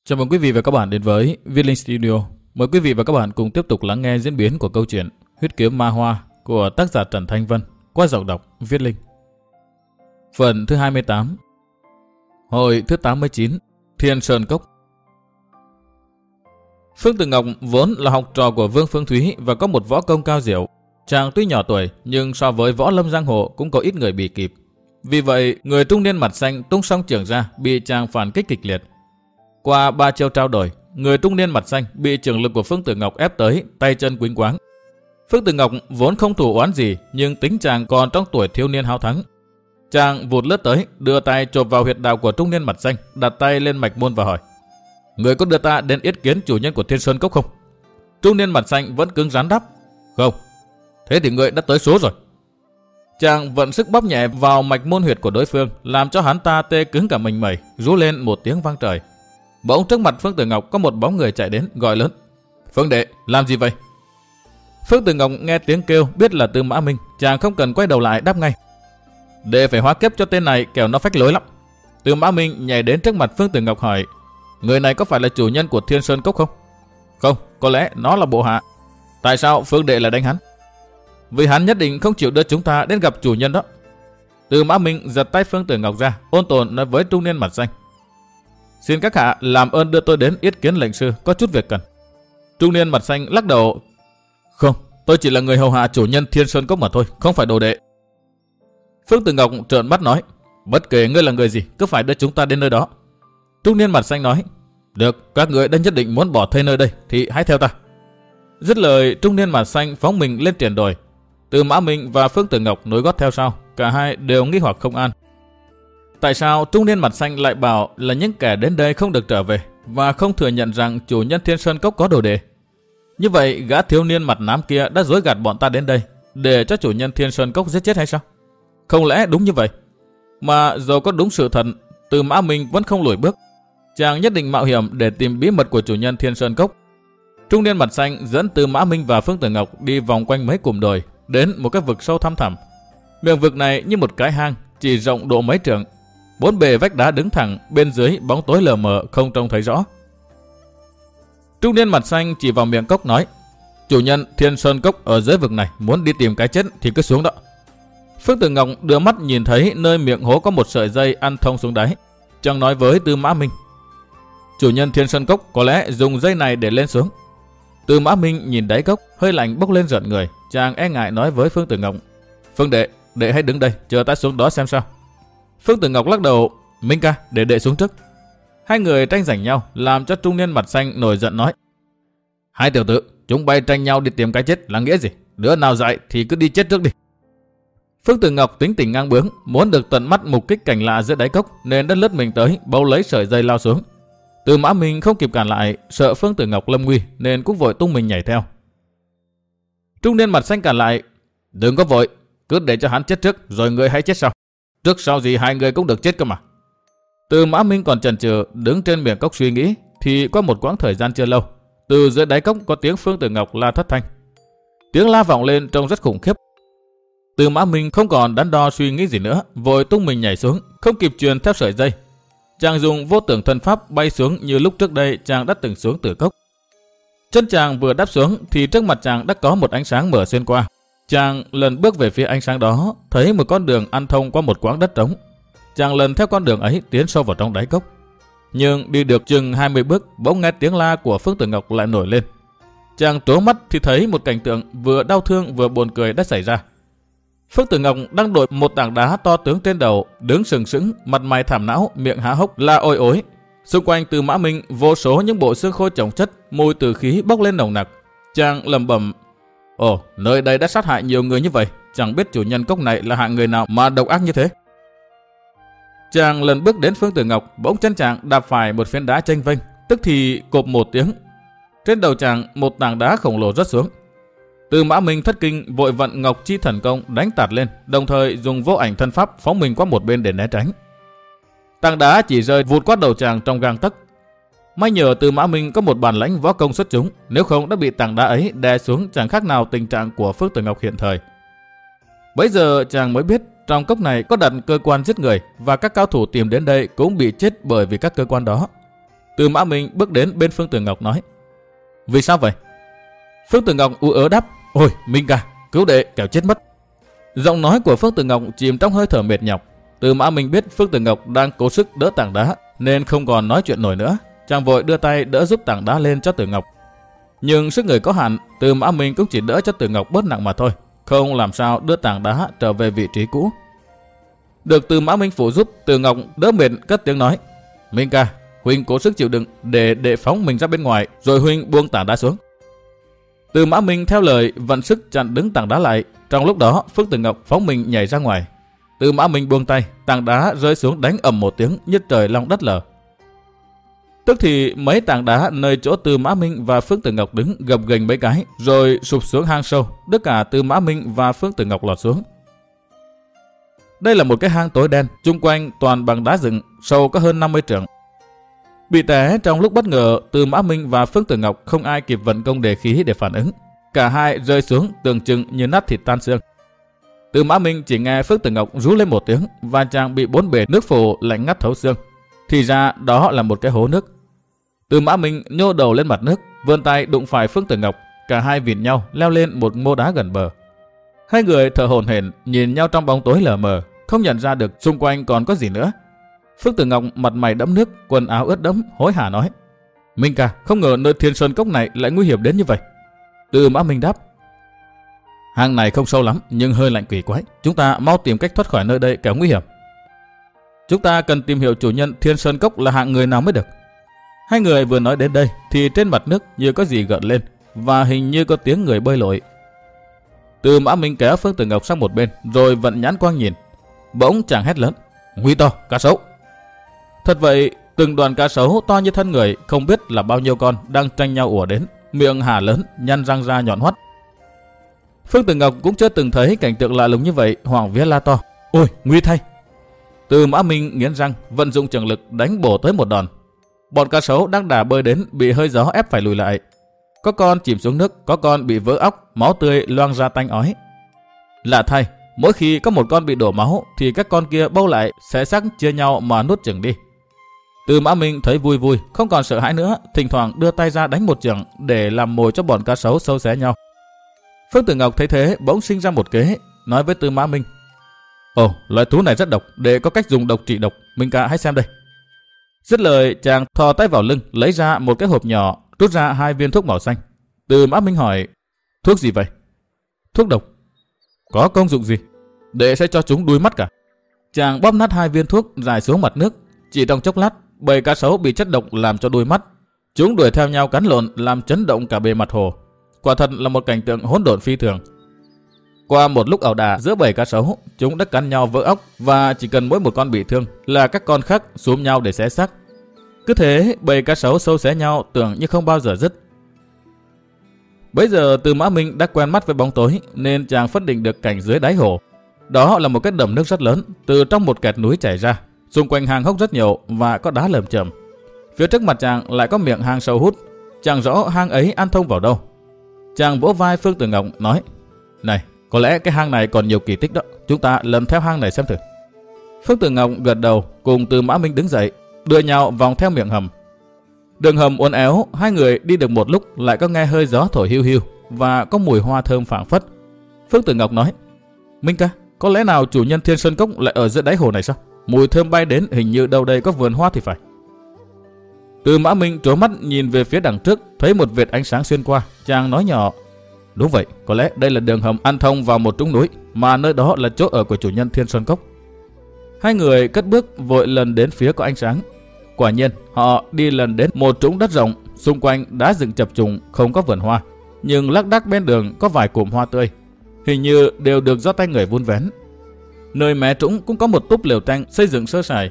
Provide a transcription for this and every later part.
Chào mừng quý vị và các bạn đến với Viết Linh Studio. Mời quý vị và các bạn cùng tiếp tục lắng nghe diễn biến của câu chuyện Huyết Kiếm Ma Hoa của tác giả Trần Thanh Vân qua giọng đọc Viết Linh. Phần thứ 28. Hồi thứ 89. Thiên Sơn Cốc. Phương Tử Ngọc vốn là học trò của Vương Phương Thúy và có một võ công cao diệu. Chàng tuy nhỏ tuổi nhưng so với võ lâm giang hồ cũng có ít người bị kịp. Vì vậy, người trung niên mặt xanh tung song trường ra bị chàng phản kích kịch liệt. Qua 3 chiêu trao đổi, người trung niên mặt xanh bị trường lực của Phương Tử Ngọc ép tới, tay chân quĩnh quáng. Phương Tử Ngọc vốn không thủ oán gì, nhưng tính chàng còn trong tuổi thiếu niên háo thắng. Chàng vụt lướt tới, đưa tay chộp vào huyệt đạo của trung niên mặt xanh, đặt tay lên mạch môn và hỏi: "Người có đưa ta đến yết kiến chủ nhân của Thiên Sơn Cốc không?" Trung niên mặt xanh vẫn cứng rắn đáp: "Không." "Thế thì người đã tới số rồi." Chàng vận sức bóp nhẹ vào mạch môn huyệt của đối phương, làm cho hắn ta tê cứng cả mình mẩy, rú lên một tiếng vang trời. Bỗng trước mặt Phương Tử Ngọc có một bóng người chạy đến, gọi lớn: "Phương đệ, làm gì vậy?" Phương Tử Ngọc nghe tiếng kêu biết là Tư Mã Minh, chàng không cần quay đầu lại đáp ngay: "Đệ phải hóa kiếp cho tên này, kẻo nó phách lối lắm." Tư Mã Minh nhảy đến trước mặt Phương Tử Ngọc hỏi: "Người này có phải là chủ nhân của Thiên Sơn Cốc không?" "Không, có lẽ nó là bộ hạ." "Tại sao Phương đệ lại đánh hắn?" "Vì hắn nhất định không chịu đưa chúng ta đến gặp chủ nhân đó." Tư Mã Minh giật tay Phương Tử Ngọc ra, ôn tồn nói với trung niên mặt xanh: "Xin các hạ làm ơn đưa tôi đến yết kiến lệnh sư, có chút việc cần." Trung niên mặt xanh lắc đầu: "Không, tôi chỉ là người hầu hạ chủ nhân Thiên Sơn Cốc mà thôi, không phải đồ đệ." Phương Tử Ngọc trợn mắt nói: "Bất kể ngươi là người gì, cứ phải đưa chúng ta đến nơi đó." Trung niên mặt xanh nói: "Được, các ngươi đã nhất định muốn bỏ thuê nơi đây thì hãy theo ta." Dứt lời, trung niên mặt xanh phóng mình lên triển đồi. Tư Mã Minh và Phương Tử Ngọc nối gót theo sau, cả hai đều nghi hoặc không an. Tại sao trung niên mặt xanh lại bảo là những kẻ đến đây không được trở về và không thừa nhận rằng chủ nhân Thiên Sơn Cốc có đồ đệ? Như vậy gã thiếu niên mặt nám kia đã dối gạt bọn ta đến đây để cho chủ nhân Thiên Sơn Cốc giết chết hay sao? Không lẽ đúng như vậy? Mà dù có đúng sự thật, Tư Mã Minh vẫn không lùi bước. Chàng nhất định mạo hiểm để tìm bí mật của chủ nhân Thiên Sơn Cốc. Trung niên mặt xanh dẫn Tư Mã Minh và Phương Tử Ngọc đi vòng quanh mấy cụm đồi đến một cái vực sâu thăm thẳm. Miệng vực này như một cái hang, chỉ rộng độ mấy trượng. Bốn bề vách đá đứng thẳng, bên dưới bóng tối lờ mờ không trông thấy rõ. Trung niên mặt xanh chỉ vào miệng cốc nói: "Chủ nhân Thiên Sơn Cốc ở dưới vực này, muốn đi tìm cái chết thì cứ xuống đó." Phương Tử Ngọc đưa mắt nhìn thấy nơi miệng hố có một sợi dây ăn thông xuống đáy. Chàng nói với Tư Mã Minh: "Chủ nhân Thiên Sơn Cốc có lẽ dùng dây này để lên xuống." Tư Mã Minh nhìn đáy cốc, hơi lạnh bốc lên rợn người. Chàng e ngại nói với Phương Tử Ngọc: "Phương đệ, đệ hãy đứng đây, chờ ta xuống đó xem sao." Phương Tử Ngọc lắc đầu: "Minh ca, để đệ xuống trước." Hai người tranh giành nhau, làm cho trung niên mặt xanh nổi giận nói: "Hai tiểu tử, chúng bay tranh nhau đi tìm cái chết là nghĩa gì? Đứa nào dại thì cứ đi chết trước đi." Phương Tử Ngọc tính tình ngang bướng, muốn được tận mắt mục kích cảnh lạ giữa đáy cốc nên đã lướt mình tới, bấu lấy sợi dây lao xuống. Tư Mã Minh không kịp cản lại, sợ Phương Tử Ngọc lâm nguy nên cũng vội tung mình nhảy theo. Trung niên mặt xanh cản lại: "Đừng có vội, cứ để cho hắn chết trước rồi ngươi hãy chết sau. Trước sau gì hai người cũng được chết cơ mà." Tư Mã Minh còn chần chừ đứng trên miệng cốc suy nghĩ thì qua một quãng thời gian chưa lâu, từ dưới đáy cốc có tiếng Phương Tử Ngọc la thất thanh. Tiếng la vọng lên trông rất khủng khiếp. Tư Mã Minh không còn đắn đo suy nghĩ gì nữa, vội tung mình nhảy xuống, không kịp truyền theo sợi dây. Chàng dùng vô tưởng thân pháp bay xuống như lúc trước đây chàng đã từng xuống từ cốc. Chân chàng vừa đáp xuống thì trước mặt chàng đã có một ánh sáng mở xuyên qua. Chàng lần bước về phía ánh sáng đó, thấy một con đường ăn thông qua một quãng đất trống. Chàng lần theo con đường ấy tiến sâu vào trong đáy cốc. Nhưng đi được chừng 20 bước, bỗng nghe tiếng la của Phương Tử Ngọc lại nổi lên. Chàng trố mắt thì thấy một cảnh tượng vừa đau thương vừa buồn cười đã xảy ra. Phương Tử Ngọc đang đội một tảng đá to tướng trên đầu, đứng sừng sững, mặt mày thảm não, miệng há hốc la ôi ối. Xung quanh Tư Mã Minh vô số những bộ xương khô chồng chất, mùi tử khí bốc lên nồng nặc. Chàng lẩm bẩm: "Ồ, nơi đây đã sát hại nhiều người như vậy, chẳng biết chủ nhân cốc này là hạng người nào mà độc ác như thế." Chàng lần bước đến Phương Tử Ngọc, bỗng chân chàng đạp phải một phiến đá chênh vênh, tức thì cộp một tiếng. Trên đầu chàng một tảng đá khổng lồ rớt xuống. Tư Mã Minh thất kinh vội vận Ngọc Chi Thần Công đánh tạt lên, đồng thời dùng vô ảnh thân pháp phóng mình qua một bên để né tránh. Tảng đá chỉ rơi vụt qua đầu chàng trong gang tấc. May nhờ Tư Mã Minh có một bản lãnh võ công xuất chúng, nếu không đã bị tảng đá ấy đè xuống chẳng khác nào tình trạng của Phương Tử Ngọc hiện thời. Bấy giờ chàng mới biết trong cốc này có đặt cơ quan giết người và các cao thủ tìm đến đây cũng bị chết bởi vì các cơ quan đó. Tư Mã Minh bước đến bên Phương Tử Ngọc nói: Vì sao vậy? Phương Tử Ngọc ú ớ đáp: Ôi Minh ca, cứu đệ kẻo chết mất. Giọng nói của Phương Tử Ngọc chìm trong hơi thở mệt nhọc. Tư Mã Minh biết Phương Tử Ngọc đang cố sức đỡ tảng đá nên không còn nói chuyện nổi nữa, chàng vội đưa tay đỡ giúp tảng đá lên cho Tử Ngọc. Nhưng sức người có hạn, Tư Mã Minh cũng chỉ đỡ cho Tử Ngọc bớt nặng mà thôi, không làm sao đưa tảng đá trở về vị trí cũ. Được Tư Mã Minh phụ giúp, Tử Ngọc đỡ mệt cất tiếng nói: Minh ca, huynh cố sức chịu đựng để phóng mình ra bên ngoài, rồi huynh buông tảng đá xuống. Tư Mã Minh theo lời vận sức chặn đứng tảng đá lại. Trong lúc đó, Phương Tử Ngọc phóng mình nhảy ra ngoài. Tư Mã Minh buông tay, tảng đá rơi xuống đánh ầm một tiếng như trời long đất lở. Tức thì mấy tảng đá nơi chỗ Tư Mã Minh và Phương Tử Ngọc đứng gập ghềnh mấy cái, rồi sụp xuống hang sâu, tất cả Tư Mã Minh và Phương Tử Ngọc lọt xuống. Đây là một cái hang tối đen, chung quanh toàn bằng đá dựng, sâu có hơn 50 trượng. Bị té trong lúc bất ngờ, Tư Mã Minh và Phương Tử Ngọc không ai kịp vận công đề khí để phản ứng, cả hai rơi xuống tưởng chừng như nát thịt tan xương. Tư Mã Minh chỉ nghe Phương Tử Ngọc rú lên một tiếng và chàng bị bốn bề nước phủ lạnh ngắt thấu xương. Thì ra đó là một cái hố nước. Tư Mã Minh nhô đầu lên mặt nước, vươn tay đụng phải Phương Tử Ngọc, cả hai vịn nhau leo lên một mô đá gần bờ. Hai người thở hổn hển nhìn nhau trong bóng tối lờ mờ, không nhận ra được xung quanh còn có gì nữa. Phương Tử Ngọc mặt mày đẫm nước, quần áo ướt đẫm, hối hả nói: Minh ca, không ngờ nơi Thiên Sơn Cốc này lại nguy hiểm đến như vậy. Tư Mã Minh đáp: Hang này không sâu lắm nhưng hơi lạnh quỷ quái, chúng ta mau tìm cách thoát khỏi nơi đây kẻo nguy hiểm. Chúng ta cần tìm hiểu chủ nhân Thiên Sơn Cốc là hạng người nào mới được. Hai người vừa nói đến đây thì trên mặt nước như có gì gợn lên và hình như có tiếng người bơi lội. Tư Mã Minh kéo Phương Tử Ngọc sang một bên rồi vận nhãn quang nhìn. Bỗng chàng hét lớn: Nguy to, cá sấu! Thật vậy, từng đoàn cá sấu to như thân người, không biết là bao nhiêu con đang tranh nhau ùa đến, miệng há lớn, nhăn răng ra nhọn hoắt. Phương Tử Ngọc cũng chưa từng thấy cảnh tượng lạ lùng như vậy, hoảng vía la to: Ôi, nguy thay! Tư Mã Minh nghiến răng, vận dụng trường lực đánh bổ tới một đòn. Bọn cá sấu đang đà bơi đến bị hơi gió ép phải lùi lại. Có con chìm xuống nước, có con bị vỡ óc, máu tươi loang ra tanh ói. Lạ thay, mỗi khi có một con bị đổ máu thì các con kia bâu lại xé xác chia nhau mà nuốt chửng đi. Tư Mã Minh thấy vui vui, không còn sợ hãi nữa, thỉnh thoảng đưa tay ra đánh một chưởng để làm mồi cho bọn cá sấu sâu xé nhau. Phương Tử Ngọc thấy thế bỗng sinh ra một kế, nói với Tư Mã Minh: Ồ, loại thú này rất độc, để có cách dùng độc trị độc, Minh ca hãy xem đây. Dứt lời, chàng thò tay vào lưng, lấy ra một cái hộp nhỏ, rút ra 2 viên thuốc màu xanh. Tư Mã Minh hỏi: Thuốc gì vậy? Thuốc độc. Có công dụng gì? Đệ sẽ cho chúng đuôi mắt cả. Chàng bóp nát 2 viên thuốc rải xuống mặt nước. Chỉ trong chốc lát, bầy cá sấu bị chất độc làm cho đuôi mắt. Chúng đuổi theo nhau cắn lộn, làm chấn động cả bề mặt hồ. Quả thật là một cảnh tượng hỗn độn phi thường. Qua một lúc ẩu đả giữa bầy cá sấu, chúng đã cắn nhau vỡ óc và chỉ cần mỗi một con bị thương là các con khác xúm nhau để xé xác. Cứ thế bầy cá sấu sâu xé nhau tưởng như không bao giờ dứt. Bấy giờ Tư Mã Minh đã quen mắt với bóng tối nên chàng phân định được cảnh dưới đáy hồ. Đó là một cái đầm nước rất lớn từ trong một kẹt núi chảy ra, xung quanh hang hốc rất nhiều và có đá lởm chởm. Phía trước mặt chàng lại có miệng hang sâu hút, chẳng rõ hang ấy ăn thông vào đâu. Chàng vỗ vai Phương Tử Ngọc nói: Này, có lẽ cái hang này còn nhiều kỳ tích đó, chúng ta lần theo hang này xem thử. Phương Tử Ngọc gật đầu, cùng Tư Mã Minh đứng dậy, đưa nhau vòng theo miệng hầm. Đường hầm uốn éo, hai người đi được một lúc lại có nghe hơi gió thổi hiu hiu và có mùi hoa thơm phảng phất. Phương Tử Ngọc nói: Minh ca, có lẽ nào chủ nhân Thiên Sơn Cốc lại ở giữa đáy hồ này sao? Mùi thơm bay đến, hình như đâu đây có vườn hoa thì phải. Tư Mã Minh trố mắt nhìn về phía đằng trước, thấy một vệt ánh sáng xuyên qua, chàng nói nhỏ: Đúng vậy, có lẽ đây là đường hầm ăn thông vào một trũng núi, mà nơi đó là chỗ ở của chủ nhân Thiên Sơn Cốc. Hai người cất bước vội lần đến phía có ánh sáng. Quả nhiên, họ đi lần đến một trũng đất rộng, xung quanh đá dựng chập trùng, không có vườn hoa, nhưng lác đác bên đường có vài cụm hoa tươi, hình như đều được do tay người vun vén. Nơi mé trũng cũng có một túp lều tranh xây dựng sơ sài.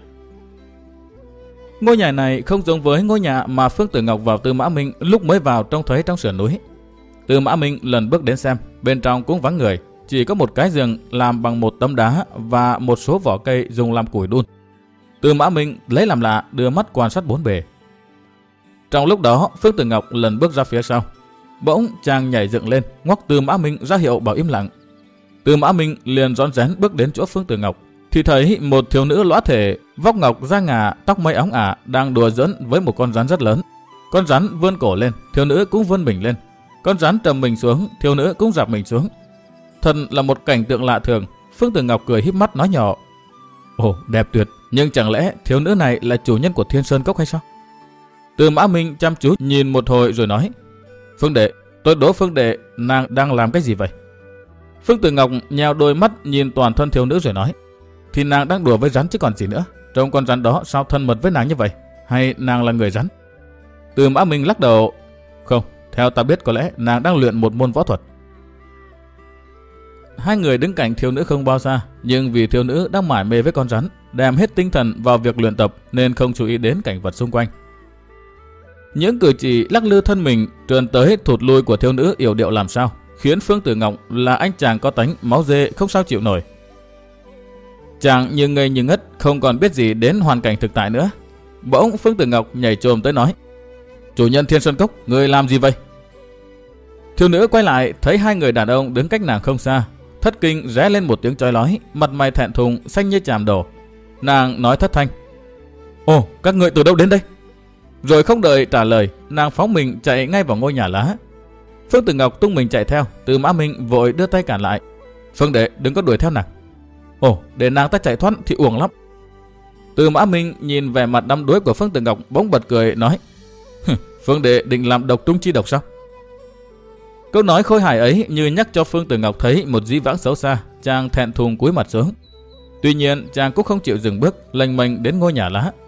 Ngôi nhà này không giống với ngôi nhà mà Phương Tử Ngọc và Tư Mã Minh lúc mới vào trông thấy trong sườn núi. Tư Mã Minh lần bước đến xem, bên trong cũng vắng người, chỉ có một cái giường làm bằng một tấm đá và một số vỏ cây dùng làm củi đun. Tư Mã Minh lấy làm lạ, đưa mắt quan sát bốn bề. Trong lúc đó, Phương Tử Ngọc lần bước ra phía sau. Bỗng chàng nhảy dựng lên, ngoắc Tư Mã Minh ra hiệu bảo im lặng. Tư Mã Minh liền rón rén bước đến chỗ Phương Tử Ngọc, thì thấy một thiếu nữ lõa thể vóc ngọc da ngà, tóc mây óng ả, đang đùa giỡn với một con rắn rất lớn. Con rắn vươn cổ lên, thiếu nữ cũng vươn mình lên. Con rắn trầm mình xuống, thiếu nữ cũng rạp mình xuống. Thật là một cảnh tượng lạ thường. Phương Tử Ngọc cười híp mắt nói nhỏ: Ồ, đẹp tuyệt, nhưng chẳng lẽ thiếu nữ này là chủ nhân của Thiên Sơn Cốc hay sao? Từ Mã Minh chăm chú nhìn một hồi rồi nói: Phương đệ, tôi đố Phương đệ nàng đang làm cái gì vậy? Phương Tử Ngọc nheo đôi mắt nhìn toàn thân thiếu nữ rồi nói: Thì nàng đang đùa với rắn chứ còn gì nữa. Trông con rắn đó sao thân mật với nàng như vậy? Hay nàng là người rắn? Từ Mã Minh lắc đầu: Không, theo ta biết có lẽ nàng đang luyện một môn võ thuật. Hai người đứng cạnh thiếu nữ không bao xa, nhưng vì thiếu nữ đang mải mê với con rắn, đem hết tinh thần vào việc luyện tập nên không chú ý đến cảnh vật xung quanh. Những cử chỉ lắc lư thân mình, trườn tới thụt lui của thiếu nữ yểu điệu làm sao, khiến Phương Tử Ngọc là anh chàng có tánh máu dê không sao chịu nổi. Chàng như ngây như ngất, không còn biết gì đến hoàn cảnh thực tại nữa. Bỗng Phương Tử Ngọc nhảy chồm tới nói: Chủ nhân Thiên Sơn Cốc, người làm gì vậy? Thiếu nữ quay lại thấy hai người đàn ông đứng cách nàng không xa, thất kinh ré lên một tiếng chói lói, mặt mày thẹn thùng xanh như chàm đổ. Nàng nói thất thanh: Ồ, các ngươi từ đâu đến đây? Rồi không đợi trả lời, nàng phóng mình chạy ngay vào ngôi nhà lá. Phương Tử Ngọc tung mình chạy theo, Từ Mã Minh vội đưa tay cản lại: Phương đệ, đừng có đuổi theo nàng. Ồ, để nàng ta chạy thoát thì uổng lắm. Từ Mã Minh nhìn vẻ mặt đăm đuối của Phương Tử Ngọc, bỗng bật cười nói: Phương đệ định làm độc trung chi độc sao? Câu nói khôi hài ấy như nhắc cho Phương Tử Ngọc thấy một dĩ vãng xấu xa. Chàng thẹn thùng cúi mặt xuống. Tuy nhiên chàng cũng không chịu dừng bước, lênh mênh đến ngôi nhà lá.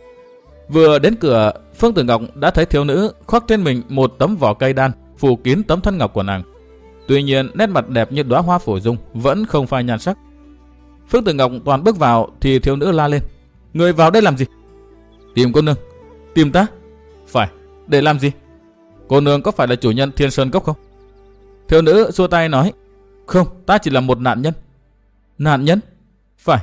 Vừa đến cửa, Phương Tử Ngọc đã thấy thiếu nữ khoác trên mình một tấm vỏ cây đan phủ kín tấm thân ngọc của nàng. Tuy nhiên nét mặt đẹp như đóa hoa phổ dung vẫn không phai nhan sắc. Phương Tử Ngọc toàn bước vào thì thiếu nữ la lên: Người vào đây làm gì? Tìm cô nương. Tìm ta? Phải, để làm gì? Cô nương có phải là chủ nhân Thiên Sơn Cốc không? Thiếu nữ xua tay nói: Không, ta chỉ là một nạn nhân. Nạn nhân? Phải.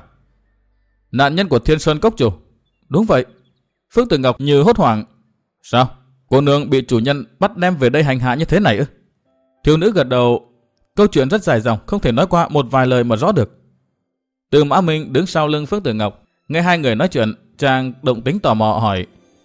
Nạn nhân của Thiên Sơn Cốc chủ? Đúng vậy. Phương Tử Ngọc như hốt hoảng: Sao? Cô nương bị chủ nhân bắt đem về đây hành hạ như thế này ư? Thiếu nữ gật đầu: Câu chuyện rất dài dòng, không thể nói qua một vài lời mà rõ được. Từ Mã Minh đứng sau lưng Phương Tử Ngọc, nghe hai người nói chuyện, chàng động tính tò mò hỏi: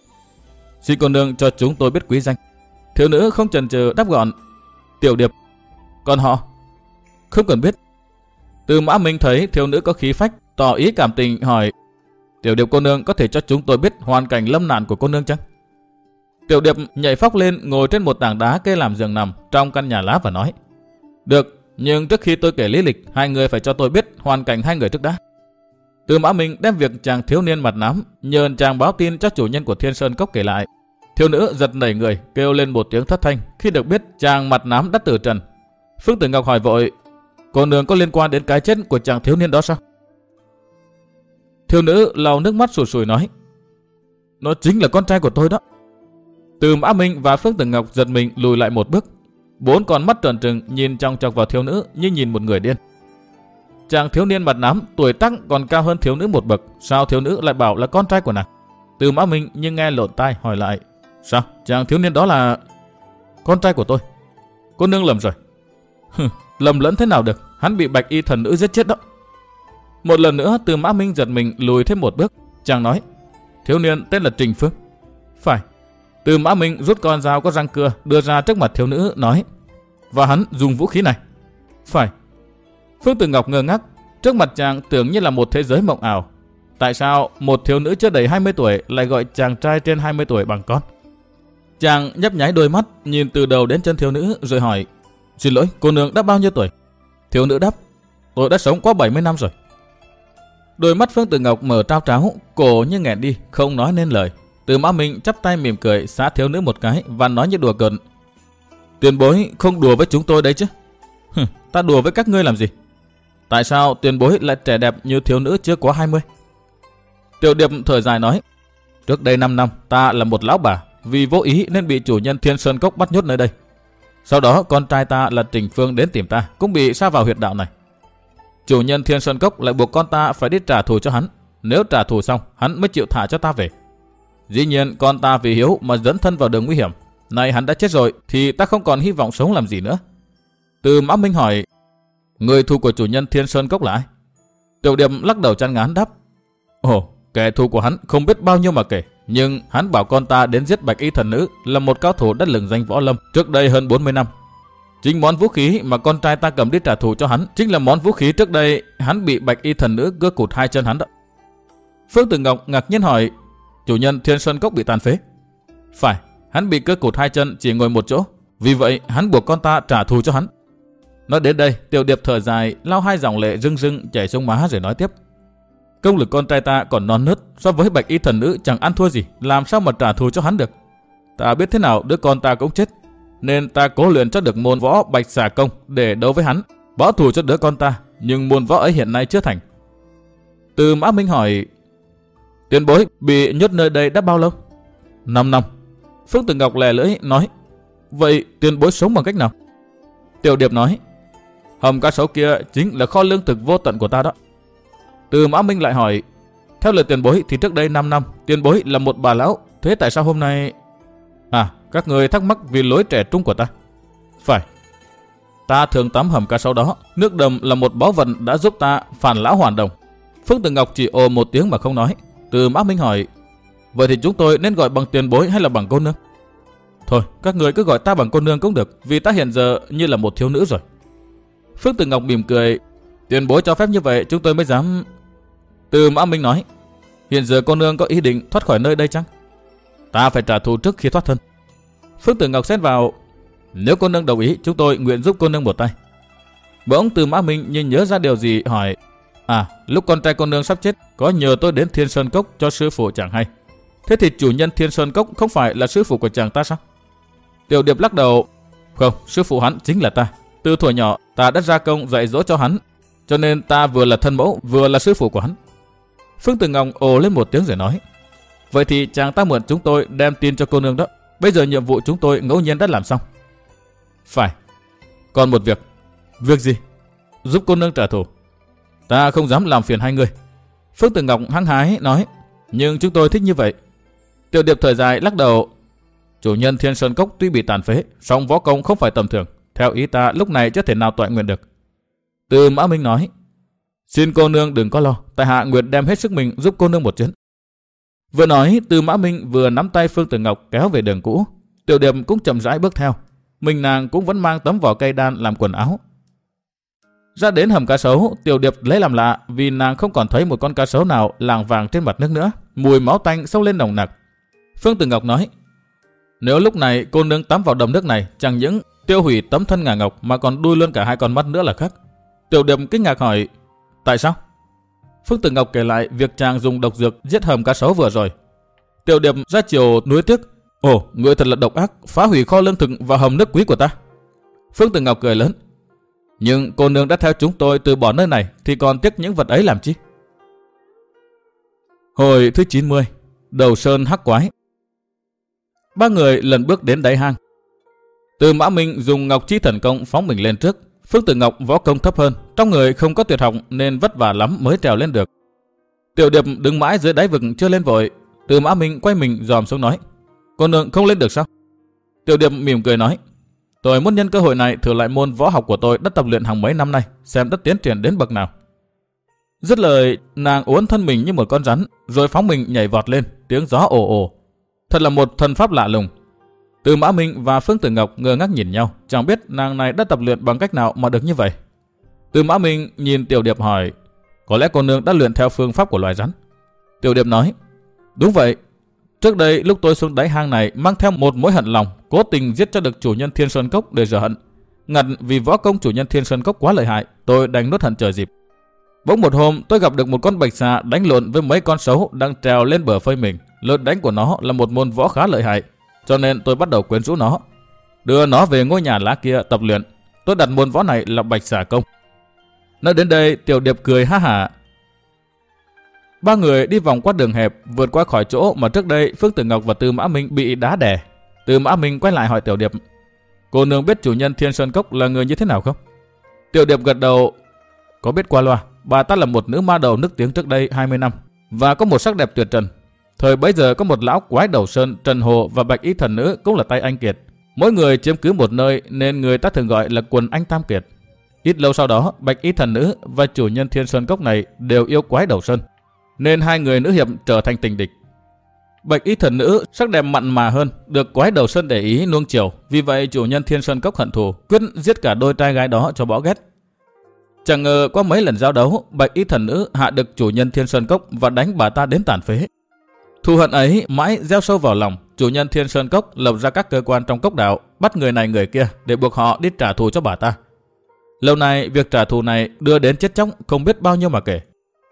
Xin cô nương cho chúng tôi biết quý danh. Thiếu nữ không chần chừ đáp gọn: Tiểu Điệp. Còn họ? Không cần biết. Từ Mã Minh thấy thiếu nữ có khí phách, tỏ ý cảm tình hỏi: Tiểu Điệp cô nương có thể cho chúng tôi biết hoàn cảnh lâm nạn của cô nương chăng? Tiểu Điệp nhảy phóc lên ngồi trên một tảng đá kê làm giường nằm trong căn nhà lá và nói: Được, nhưng trước khi tôi kể lý lịch, hai người phải cho tôi biết hoàn cảnh hai người trước đã. Từ Mã Minh đem việc chàng thiếu niên mặt nám nhờ chàng báo tin cho chủ nhân của Thiên Sơn Cốc kể lại. Thiếu nữ giật nảy người, kêu lên một tiếng thất thanh khi được biết chàng mặt nám đã tử trần. Phương Tử Ngọc hỏi vội: Cô nương có liên quan đến cái chết của chàng thiếu niên đó sao? Thiếu nữ lau nước mắt sùi sùi nói: Nó chính là con trai của tôi đó. Từ Mã Minh và Phương Tử Ngọc giật mình lùi lại một bước. Bốn con mắt tròn trừng nhìn chòng chọc vào thiếu nữ như nhìn một người điên. Chàng thiếu niên mặt nám tuổi tác còn cao hơn thiếu nữ một bậc, sao thiếu nữ lại bảo là con trai của nàng? Từ Mã Minh nhưng nghe lộn tai hỏi lại: Sao? Chàng thiếu niên đó là con trai của tôi? Cô nương lầm rồi. Lầm lẫn thế nào được, hắn bị bạch y thần nữ giết chết đó. Một lần nữa Từ Mã Minh giật mình lùi thêm một bước. Chàng nói: Thiếu niên tên là Trình Phương. Phải. Từ Mã Minh rút con dao có răng cưa đưa ra trước mặt thiếu nữ nói: Và hắn dùng vũ khí này. Phải. Phương Tử Ngọc ngơ ngác, trước mặt chàng tưởng như là một thế giới mộng ảo. Tại sao một thiếu nữ chưa đầy 20 tuổi lại gọi chàng trai trên 20 tuổi bằng con? Chàng nhấp nháy đôi mắt nhìn từ đầu đến chân thiếu nữ rồi hỏi: Xin lỗi, cô nương đã bao nhiêu tuổi? Thiếu nữ đáp: Tôi đã sống qua 70 năm rồi. Đôi mắt Phương Tử Ngọc mở trao tráo, cổ như nghẹn đi, không nói nên lời. Từ Mã Minh chắp tay mỉm cười xá thiếu nữ một cái và nói như đùa cợt: Tiền bối không đùa với chúng tôi đấy chứ? Ta đùa với các ngươi làm gì? Tại sao tiền bối lại trẻ đẹp như thiếu nữ chưa quá 20? Tiểu Điệp thở dài nói: Trước đây 5 năm ta là một lão bà, vì vô ý nên bị chủ nhân Thiên Sơn Cốc bắt nhốt nơi đây. Sau đó con trai ta là Trình Phương đến tìm ta, cũng bị sa vào huyệt đạo này. Chủ nhân Thiên Sơn Cốc lại buộc con ta phải đi trả thù cho hắn. Nếu trả thù xong, hắn mới chịu thả cho ta về. Dĩ nhiên con ta vì hiếu mà dẫn thân vào đường nguy hiểm. Nay hắn đã chết rồi thì ta không còn hy vọng sống làm gì nữa. Từ Mã Minh hỏi: Người thù của chủ nhân Thiên Sơn Cốc là ai? Tiểu Điệp lắc đầu chán ngán đáp: Ồ, kẻ thù của hắn không biết bao nhiêu mà kể, nhưng hắn bảo con ta đến giết Bạch Y thần nữ là một cao thủ đã lừng danh võ lâm trước đây hơn 40 năm. Chính món vũ khí mà con trai ta cầm đi trả thù cho hắn chính là món vũ khí trước đây hắn bị Bạch Y thần nữ cưa cụt 2 chân hắn đó. Phương Tử Ngọc ngạc nhiên hỏi, chủ nhân Thiên Sơn Cốc bị tàn phế? Phải, hắn bị cưa cụt 2 chân chỉ ngồi một chỗ, vì vậy hắn buộc con ta trả thù cho hắn. Nói đến đây, Tiểu Điệp thở dài, lau 2 dòng lệ rưng rưng chảy xuống má rồi nói tiếp. Công lực con trai ta còn non nớt, so với Bạch Y thần nữ chẳng ăn thua gì, làm sao mà trả thù cho hắn được. Ta biết thế nào đứa con ta cũng chết, nên ta cố luyện cho được môn võ Bạch Xà Công để đấu với hắn, báo thù cho đứa con ta, nhưng môn võ ấy hiện nay chưa thành. Từ Mã Minh hỏi, tiền bối bị nhốt nơi đây đã bao lâu? 5 năm. Phương Tử Ngọc lè lưỡi nói, vậy tiền bối sống bằng cách nào? Tiểu Điệp nói, hầm cá sấu kia chính là kho lương thực vô tận của ta đó. Từ Mã Minh lại hỏi, theo lời tiền bối thì trước đây 5 năm tiền bối là một bà lão, thế tại sao hôm nay... các người thắc mắc vì lối trẻ trung của ta. Phải, ta thường tắm hầm cá sấu đó, nước đầm là một báu vật đã giúp ta phản lão hoàn đồng. Phương Tử Ngọc chỉ ồ một tiếng mà không nói. Từ Mã Minh hỏi, vậy thì chúng tôi nên gọi bằng tiền bối hay là bằng cô nương? Thôi, các người cứ gọi ta bằng cô nương cũng được, vì ta hiện giờ như là một thiếu nữ rồi. Phương Tử Ngọc mỉm cười, tiền bối cho phép như vậy chúng tôi mới dám... Từ Mã Minh nói, hiện giờ cô nương có ý định thoát khỏi nơi đây chăng? Ta phải trả thù trước khi thoát thân. Phương Tử Ngọc xen vào, nếu cô nương đồng ý chúng tôi nguyện giúp cô nương một tay. Bỗng Từ Mã Minh như nhớ ra điều gì hỏi, lúc con trai cô nương sắp chết có nhờ tôi đến Thiên Sơn Cốc cho sư phụ chẳng hay. Thế thì chủ nhân Thiên Sơn Cốc không phải là sư phụ của chàng ta sao? Tiểu Điệp lắc đầu, không, sư phụ hắn chính là ta. Từ thuở nhỏ ta đã ra công dạy dỗ cho hắn, cho nên ta vừa là thân mẫu vừa là sư phụ của hắn. Phương Tử Ngọc ồ lên một tiếng rồi nói, vậy thì chàng ta mượn chúng tôi đem tin cho cô nương đó. Bây giờ nhiệm vụ chúng tôi ngẫu nhiên đã làm xong. Phải, còn một việc. Việc gì? Giúp cô nương trả thù. Ta không dám làm phiền hai người. Phương Tử Ngọc hăng hái nói, nhưng chúng tôi thích như vậy. Tiểu Điệp thời dài lắc đầu, chủ nhân Thiên Sơn Cốc tuy bị tàn phế, song võ công không phải tầm thường. Theo ý ta lúc này chưa thể nào toại nguyện được. Từ Mã Minh nói, xin cô nương đừng có lo, tại hạ nguyện đem hết sức mình giúp cô nương một chuyến. Vừa nói, Từ Mã Minh vừa nắm tay Phương Tử Ngọc kéo về đường cũ. Tiểu Điệp cũng chậm rãi bước theo, mình nàng cũng vẫn mang tấm vỏ cây đan làm quần áo. Ra đến hầm cá sấu, Tiểu Điệp lấy làm lạ vì nàng không còn thấy một con cá sấu nào lảng vàng trên mặt nước nữa, mùi máu tanh xông lên nồng nặc. Phương Tử Ngọc nói, nếu lúc này cô nương tắm vào đầm nước này, chẳng những tiêu hủy tấm thân ngà ngọc mà còn đuôi luôn cả 2 con mắt nữa là khác. Tiểu Điệp kinh ngạc hỏi, tại sao? Phương Tử Ngọc kể lại việc chàng dùng độc dược giết hầm cá sấu vừa rồi. Tiểu Điệp ra chiều nuối tiếc, ồ, người thật là độc ác, phá hủy kho lương thực và hầm nước quý của ta. Phương Tử Ngọc cười lớn, nhưng cô nương đã theo chúng tôi từ bỏ nơi này thì còn tiếc những vật ấy làm chi? Hồi thứ 90, Đầu Sơn Hắc Quái. 3 người lần bước đến đáy hang. Từ Mã Minh dùng Ngọc Chi Thần Công phóng mình lên trước. Phương Tử Ngọc võ công thấp hơn, trong người không có tuyệt học nên vất vả lắm mới trèo lên được. Tiểu Điệp đứng mãi dưới đáy vực chưa lên vội. Từ Mã Minh quay mình dòm xuống nói, cô nương không lên được sao? Tiểu Điệp mỉm cười nói, tôi muốn nhân cơ hội này thử lại môn võ học của tôi đã tập luyện hàng mấy năm nay, xem đã tiến triển đến bậc nào. Dứt lời, nàng uốn thân mình như một con rắn, rồi phóng mình nhảy vọt lên, tiếng gió ồ ồ. Thật là một thần pháp lạ lùng. Từ Mã Minh và Phương Tử Ngọc ngơ ngác nhìn nhau, chẳng biết nàng này đã tập luyện bằng cách nào mà được như vậy. Từ Mã Minh nhìn Tiểu Điệp hỏi, có lẽ cô nương đã luyện theo phương pháp của loài rắn? Tiểu Điệp nói, đúng vậy. Trước đây lúc tôi xuống đáy hang này mang theo một mối hận lòng, cố tình giết cho được chủ nhân Thiên Sơn Cốc để rửa hận. Ngặt vì võ công chủ nhân Thiên Sơn Cốc quá lợi hại, tôi đành nuốt hận chờ dịp. Bỗng một hôm tôi gặp được một con bạch xà đánh lộn với mấy con sấu đang trèo lên bờ phơi mình. Lối đánh của nó là một môn võ khá lợi hại, cho nên tôi bắt đầu quyến rũ nó, đưa nó về ngôi nhà lá kia tập luyện. Tôi đặt môn võ này là Bạch Xà Công. Nói đến đây, Tiểu Điệp cười ha hả. 3 người đi vòng qua đường hẹp, vượt qua khỏi chỗ mà trước đây Phương Tử Ngọc và Từ Mã Minh bị đá đè. Từ Mã Minh quay lại hỏi Tiểu Điệp, cô nương biết chủ nhân Thiên Sơn Cốc là người như thế nào không? Tiểu Điệp gật đầu, có biết qua loa. Bà ta là một nữ ma đầu nức tiếng trước đây 20 năm và có một sắc đẹp tuyệt trần. Thời bấy giờ có một lão quái đầu sơn, Trần Hồ và Bạch Y thần nữ cũng là tay anh kiệt. Mỗi người chiếm cứ một nơi nên người ta thường gọi là quần anh tam kiệt. Ít lâu sau đó, Bạch Y thần nữ và chủ nhân Thiên Sơn Cốc này đều yêu quái đầu sơn. nên hai người nữ hiệp trở thành tình địch. Bạch y thần nữ sắc đẹp mặn mà hơn, được quái đầu sơn để ý nuông chiều, vì vậy chủ nhân Thiên Sơn Cốc hận thù, quyết giết cả đôi trai gái đó cho bỏ ghét. Chẳng ngờ qua mấy lần giao đấu, Bạch y thần nữ hạ được chủ nhân Thiên Sơn Cốc và đánh bà ta đến tàn phế. Thù hận ấy mãi gieo sâu vào lòng, chủ nhân Thiên Sơn Cốc lập ra các cơ quan trong cốc đạo, bắt người này người kia để buộc họ đi trả thù cho bà ta. Lâu nay việc trả thù này đưa đến chết chóc không biết bao nhiêu mà kể.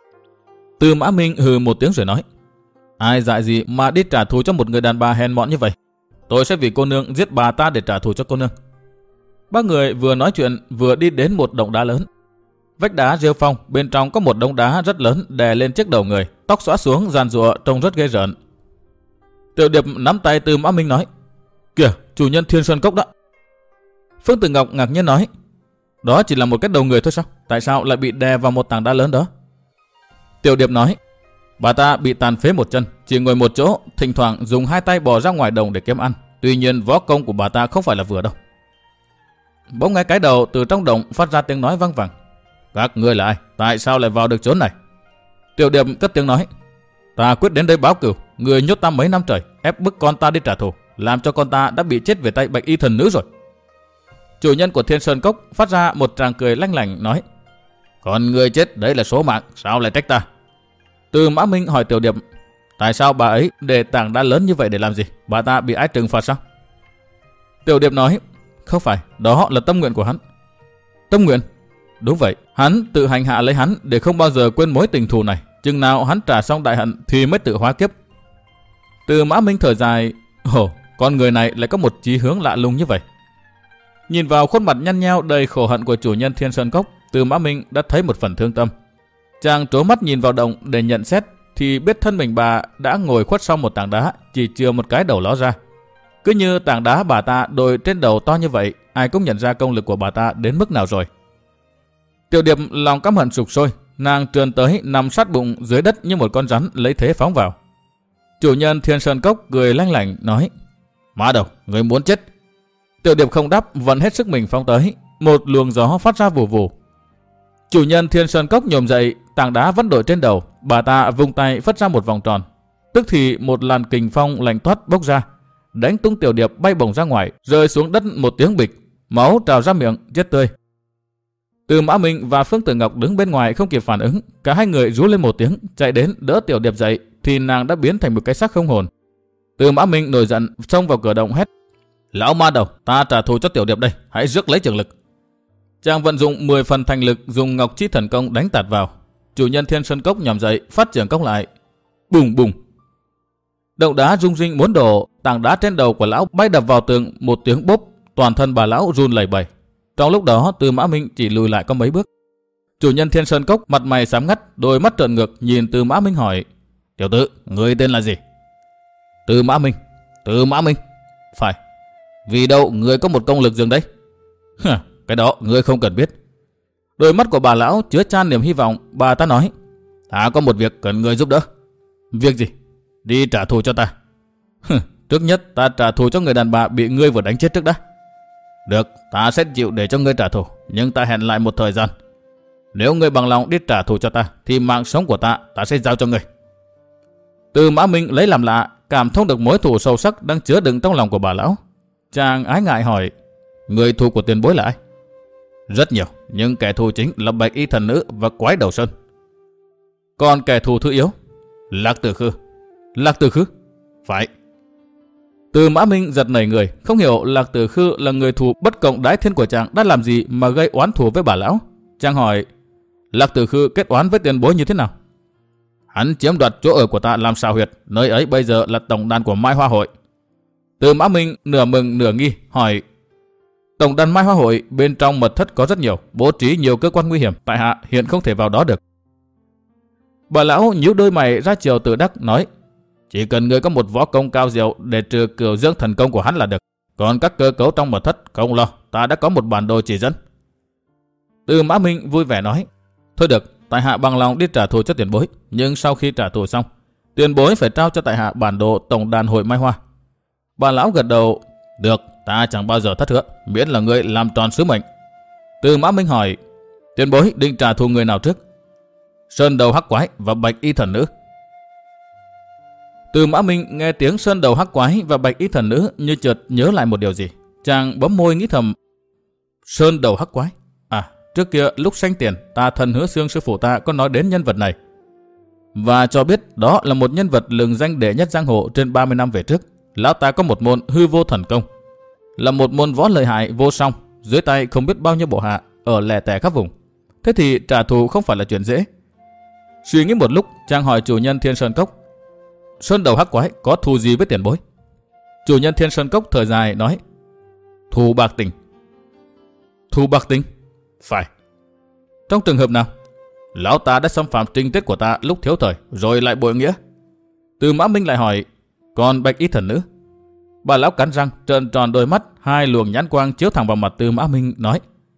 Tư Mã Minh hừ một tiếng rồi nói: ai dại gì mà đi trả thù cho một người đàn bà hèn mọn như vậy? Tôi sẽ vì cô nương giết bà ta để trả thù cho cô nương. Ba người vừa nói chuyện vừa đi đến một động đá lớn. Vách đá rêu phong, bên trong có một đống đá rất lớn đè lên chiếc đầu người, tóc xõa xuống giàn giụa trông rất ghê rợn. Tiểu Điệp nắm tay Tư Mã Minh nói: kìa, chủ nhân Thiên Sơn Cốc đó. Phương Tử Ngọc ngạc nhiên nói: đó chỉ là một cái đầu người thôi sao? Tại sao lại bị đè vào một tảng đá lớn đó? Tiểu Điệp nói: bà ta bị tàn phế một chân, chỉ ngồi một chỗ, thỉnh thoảng dùng hai tay bò ra ngoài đồng để kiếm ăn. Tuy nhiên võ công của bà ta không phải là vừa đâu. Bỗng nghe cái đầu từ trong đồng phát ra tiếng nói vang vẳng: các ngươi là ai? Tại sao lại vào được chốn này? Tiểu Điệp cất tiếng nói: ta quyết đến đây báo cửu. Người nhốt ta mấy năm trời, ép bức con ta đi trả thù, làm cho con ta đã bị chết về tay Bạch y thần nữ rồi. Chủ nhân của Thiên Sơn Cốc phát ra một tràng cười lanh lảnh nói: còn người chết đấy là số mạng, sao lại trách ta? Tư Mã Minh hỏi Tiểu Điệp: tại sao bà ấy để tảng đá lớn như vậy để làm gì? Bà ta bị ai trừng phạt sao? Tiểu Điệp nói: không phải, đó là tâm nguyện của hắn. Tâm nguyện? Đúng vậy, hắn tự hành hạ lấy hắn để không bao giờ quên mối tình thù này. Chừng nào hắn trả xong đại hận thì mới tự hóa kiếp. Tư Mã Minh thở dài: ồ, con người này lại có một chí hướng lạ lùng như vậy. Nhìn vào khuôn mặt nhăn nheo đầy khổ hận của chủ nhân Thiên Sơn Cốc, Tư Mã Minh đã thấy một phần thương tâm. Chàng trố mắt nhìn vào động để nhận xét thì biết thân mình bà đã ngồi khuất sau một tảng đá, chỉ chừa một cái đầu ló ra. Cứ như tảng đá bà ta đội trên đầu to như vậy, ai cũng nhận ra công lực của bà ta đến mức nào rồi. Tiểu Điệp lòng căm hận sục sôi, nàng trườn tới nằm sát bụng dưới đất như một con rắn lấy thế phóng vào. Chủ nhân Thiên Sơn Cốc cười lanh lảnh nói: má đầu, người muốn chết. Tiểu Điệp không đáp, vẫn hết sức mình phóng tới. Một luồng gió phát ra vù vù. Chủ nhân Thiên Sơn Cốc nhổm dậy, tảng đá vẫn đội trên đầu, bà ta vung tay phất ra một vòng tròn. Tức thì một làn kình phong lạnh toát bốc ra, đánh tung Tiểu Điệp bay bổng ra ngoài, rơi xuống đất một tiếng bịch, máu trào ra miệng, chết tươi. Tư Mã Minh và Phương Tử Ngọc đứng bên ngoài không kịp phản ứng, cả hai người rú lên một tiếng, chạy đến đỡ Tiểu Điệp dậy, thì nàng đã biến thành một cái xác không hồn. Tư Mã Minh nổi giận xông vào cửa động hét: lão ma đầu, ta trả thù cho Tiểu Điệp đây, hãy rước lấy trường lực. Chàng vận dụng 10 phần thành lực, dùng Ngọc Chi Thần Công đánh tạt vào. Chủ nhân Thiên Sơn Cốc nhòm dậy, phát trường công lại. Bùng bùng. Động đá rung rinh muốn đổ, tảng đá trên đầu của lão bay đập vào tường, một tiếng bốp, toàn thân bà lão run lẩy bẩy. Trong lúc đó, Tư Mã Minh chỉ lùi lại có mấy bước. Chủ nhân Thiên Sơn Cốc mặt mày xám ngắt, đôi mắt trợn ngược nhìn Tư Mã Minh hỏi: tiểu tử, ngươi tên là gì? Tư Mã Minh. Tư Mã Minh? Phải. Vì đâu ngươi có một công lực dường đấy? Cái đó ngươi không cần biết. Đôi mắt của bà lão chứa chan niềm hy vọng. Bà ta nói: ta có một việc cần ngươi giúp đỡ. Việc gì? Đi trả thù cho ta. Trước nhất ta trả thù cho người đàn bà bị ngươi vừa đánh chết trước đã. Được, ta sẽ chịu để cho ngươi trả thù, nhưng ta hẹn lại một thời gian. Nếu ngươi bằng lòng đi trả thù cho ta thì mạng sống của ta sẽ giao cho ngươi. Tư Mã Minh lấy làm lạ, cảm thông được mối thù sâu sắc đang chứa đựng trong lòng của bà lão. Chàng ái ngại hỏi: người thù của tiền bối là ai? Rất nhiều, nhưng kẻ thù chính là Bạch y thần nữ và quái đầu sơn. Còn kẻ thù thứ yếu? Lạc Tử Khư. Lạc Tử Khư? Phải. Tư Mã Minh giật nảy người, không hiểu Lạc Tử Khư là người thù bất cộng đái thiên của chàng đã làm gì mà gây oán thù với bà lão. Chàng hỏi: Lạc Tử Khư kết oán với tiền bối như thế nào? Hắn chiếm đoạt chỗ ở của ta làm sao huyệt, nơi ấy bây giờ là tổng đàn của Mai Hoa Hội. Tư Mã Minh nửa mừng nửa nghi hỏi: tổng đàn Mai Hoa Hội bên trong mật thất có rất nhiều, bố trí nhiều cơ quan nguy hiểm, tại hạ hiện không thể vào đó được. Bà lão nhíu đôi mày ra chiều tự đắc nói: chỉ cần ngươi có một võ công cao diệu để trừ cửu dương thần công của hắn là được. Còn các cơ cấu trong mật thất không lo, ta đã có một bản đồ chỉ dẫn. Tư Mã Minh vui vẻ nói: thôi được, tại hạ bằng lòng đi trả thù cho tiền bối, nhưng sau khi trả thù xong, tiền bối phải trao cho tại hạ bản đồ tổng đàn hội Mai Hoa. Bà lão gật đầu: được, ta chẳng bao giờ thất hứa, miễn là ngươi làm tròn sứ mệnh. Tư Mã Minh hỏi: tiền bối định trả thù người nào trước? Sơn đầu hắc quái và bạch y thần nữ. Từ Mã Minh nghe tiếng sơn đầu hắc quái và bạch y thần nữ như chợt nhớ lại một điều gì. Chàng bấm môi nghĩ thầm, sơn đầu hắc quái. À, trước kia lúc sanh tiền, ta Thần Hứa Xương sư phụ ta có nói đến nhân vật này, và cho biết đó là một nhân vật lừng danh đệ nhất giang hồ trên 30 năm về trước. Lão ta có một môn hư vô thần công, là một môn võ lợi hại vô song, dưới tay không biết bao nhiêu bộ hạ, ở lẻ tẻ khắp vùng. Thế thì trả thù không phải là chuyện dễ. Suy nghĩ một lúc, chàng hỏi chủ nhân Thiên Sơn Cốc, sơn đầu hắc quái có thù gì với tiền bối? Chủ nhân Thiên Sơn Cốc thở dài nói, thù bạc tình. Thù bạc tình? Phải. Trong trường hợp nào? Lão ta đã xâm phạm trinh tiết của ta lúc thiếu thời, rồi lại bội nghĩa. Từ Mã Minh lại hỏi, còn bạch y thần nữ? Bà lão cắn răng, trợn tròn đôi mắt, hai luồng nhãn quang chiếu thẳng vào mặt Từ Mã Minh, nói,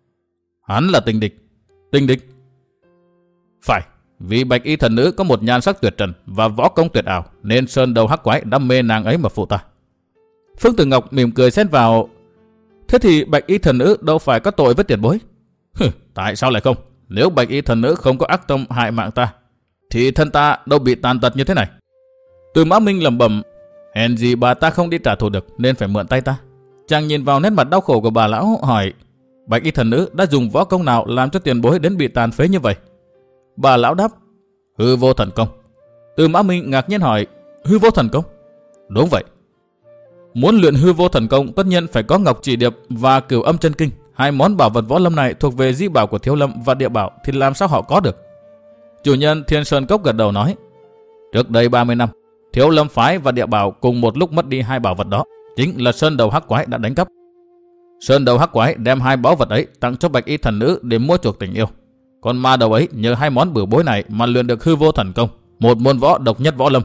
hắn là tình địch. Tình địch? Phải. Vì bạch y thần nữ có một nhan sắc tuyệt trần và võ công tuyệt ảo, nên sơn đầu hắc quái đã mê nàng ấy mà phụ ta. Phương Tử Ngọc mỉm cười xen vào, thế thì bạch y thần nữ đâu phải có tội với tiền bối? Tại sao lại không? Nếu bạch y thần nữ không có ác tâm hại mạng ta, thì thân ta đâu bị tàn tật như thế này. Từ Mã Minh lẩm bẩm, hèn gì bà ta không đi trả thù được nên phải mượn tay ta. Chàng nhìn vào nét mặt đau khổ của bà lão, hỏi, bạch y thần nữ đã dùng võ công nào làm cho tiền bối đến bị tàn phế như vậy? Bà lão đáp, hư vô thần công. Từ Mã Minh ngạc nhiên hỏi, hư vô thần công? Đúng vậy. Muốn luyện hư vô thần công tất nhiên phải có Ngọc Chỉ Điệp và Cửu Âm Chân Kinh. Hai món bảo vật võ lâm này thuộc về di bảo của Thiếu Lâm và Địa Bảo, thì làm sao họ có được? Chủ nhân Thiên Sơn Cốc gật đầu nói, trước đây 30 năm, Thiếu Lâm phái và Địa Bảo cùng một lúc mất đi hai bảo vật đó, chính là sơn đầu hắc quái đã đánh cắp. Sơn đầu hắc quái đem hai bảo vật ấy tặng cho bạch y thần nữ để mua chuộc tình yêu. Còn ma đầu ấy nhờ hai món bửu bối này mà luyện được hư vô thần công, một môn võ độc nhất võ lâm.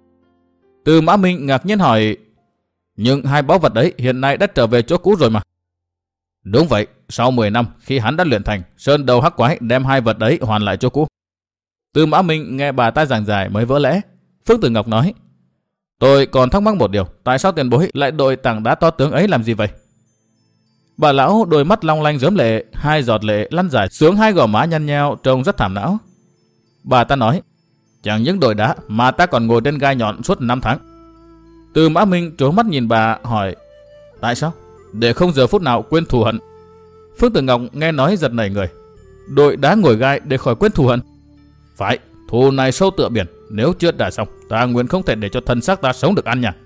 Từ Mã Minh ngạc nhiên hỏi, nhưng hai bảo vật ấy hiện nay đã trở về chỗ cũ rồi mà. Đúng vậy, sau 10 năm khi hắn đã luyện thành, sơn đầu hắc quái đem hai vật ấy hoàn lại chỗ cũ. Từ Mã Minh nghe bà ta giảng giải mới vỡ lẽ. Phương Tử Ngọc nói, tôi còn thắc mắc một điều, tại sao tiền bối lại đội tảng đá to tướng ấy làm gì vậy? Bà lão đôi mắt long lanh rớm lệ, hai giọt lệ lăn dài xuống hai gò má nhăn nheo, trông rất thảm não. Bà ta nói, chẳng những đội đá mà ta còn ngồi trên gai nhọn suốt 5 tháng. Từ Mã Minh trố mắt nhìn bà hỏi, tại sao? Để không giờ phút nào quên thù hận. Phương Tử Ngọc nghe nói giật nảy người, đội đá ngồi gai để khỏi quên thù hận? Phải, thù này sâu tựa biển, nếu chưa đả xong, ta nguyện không thể để cho thân xác ta sống được an nhàn.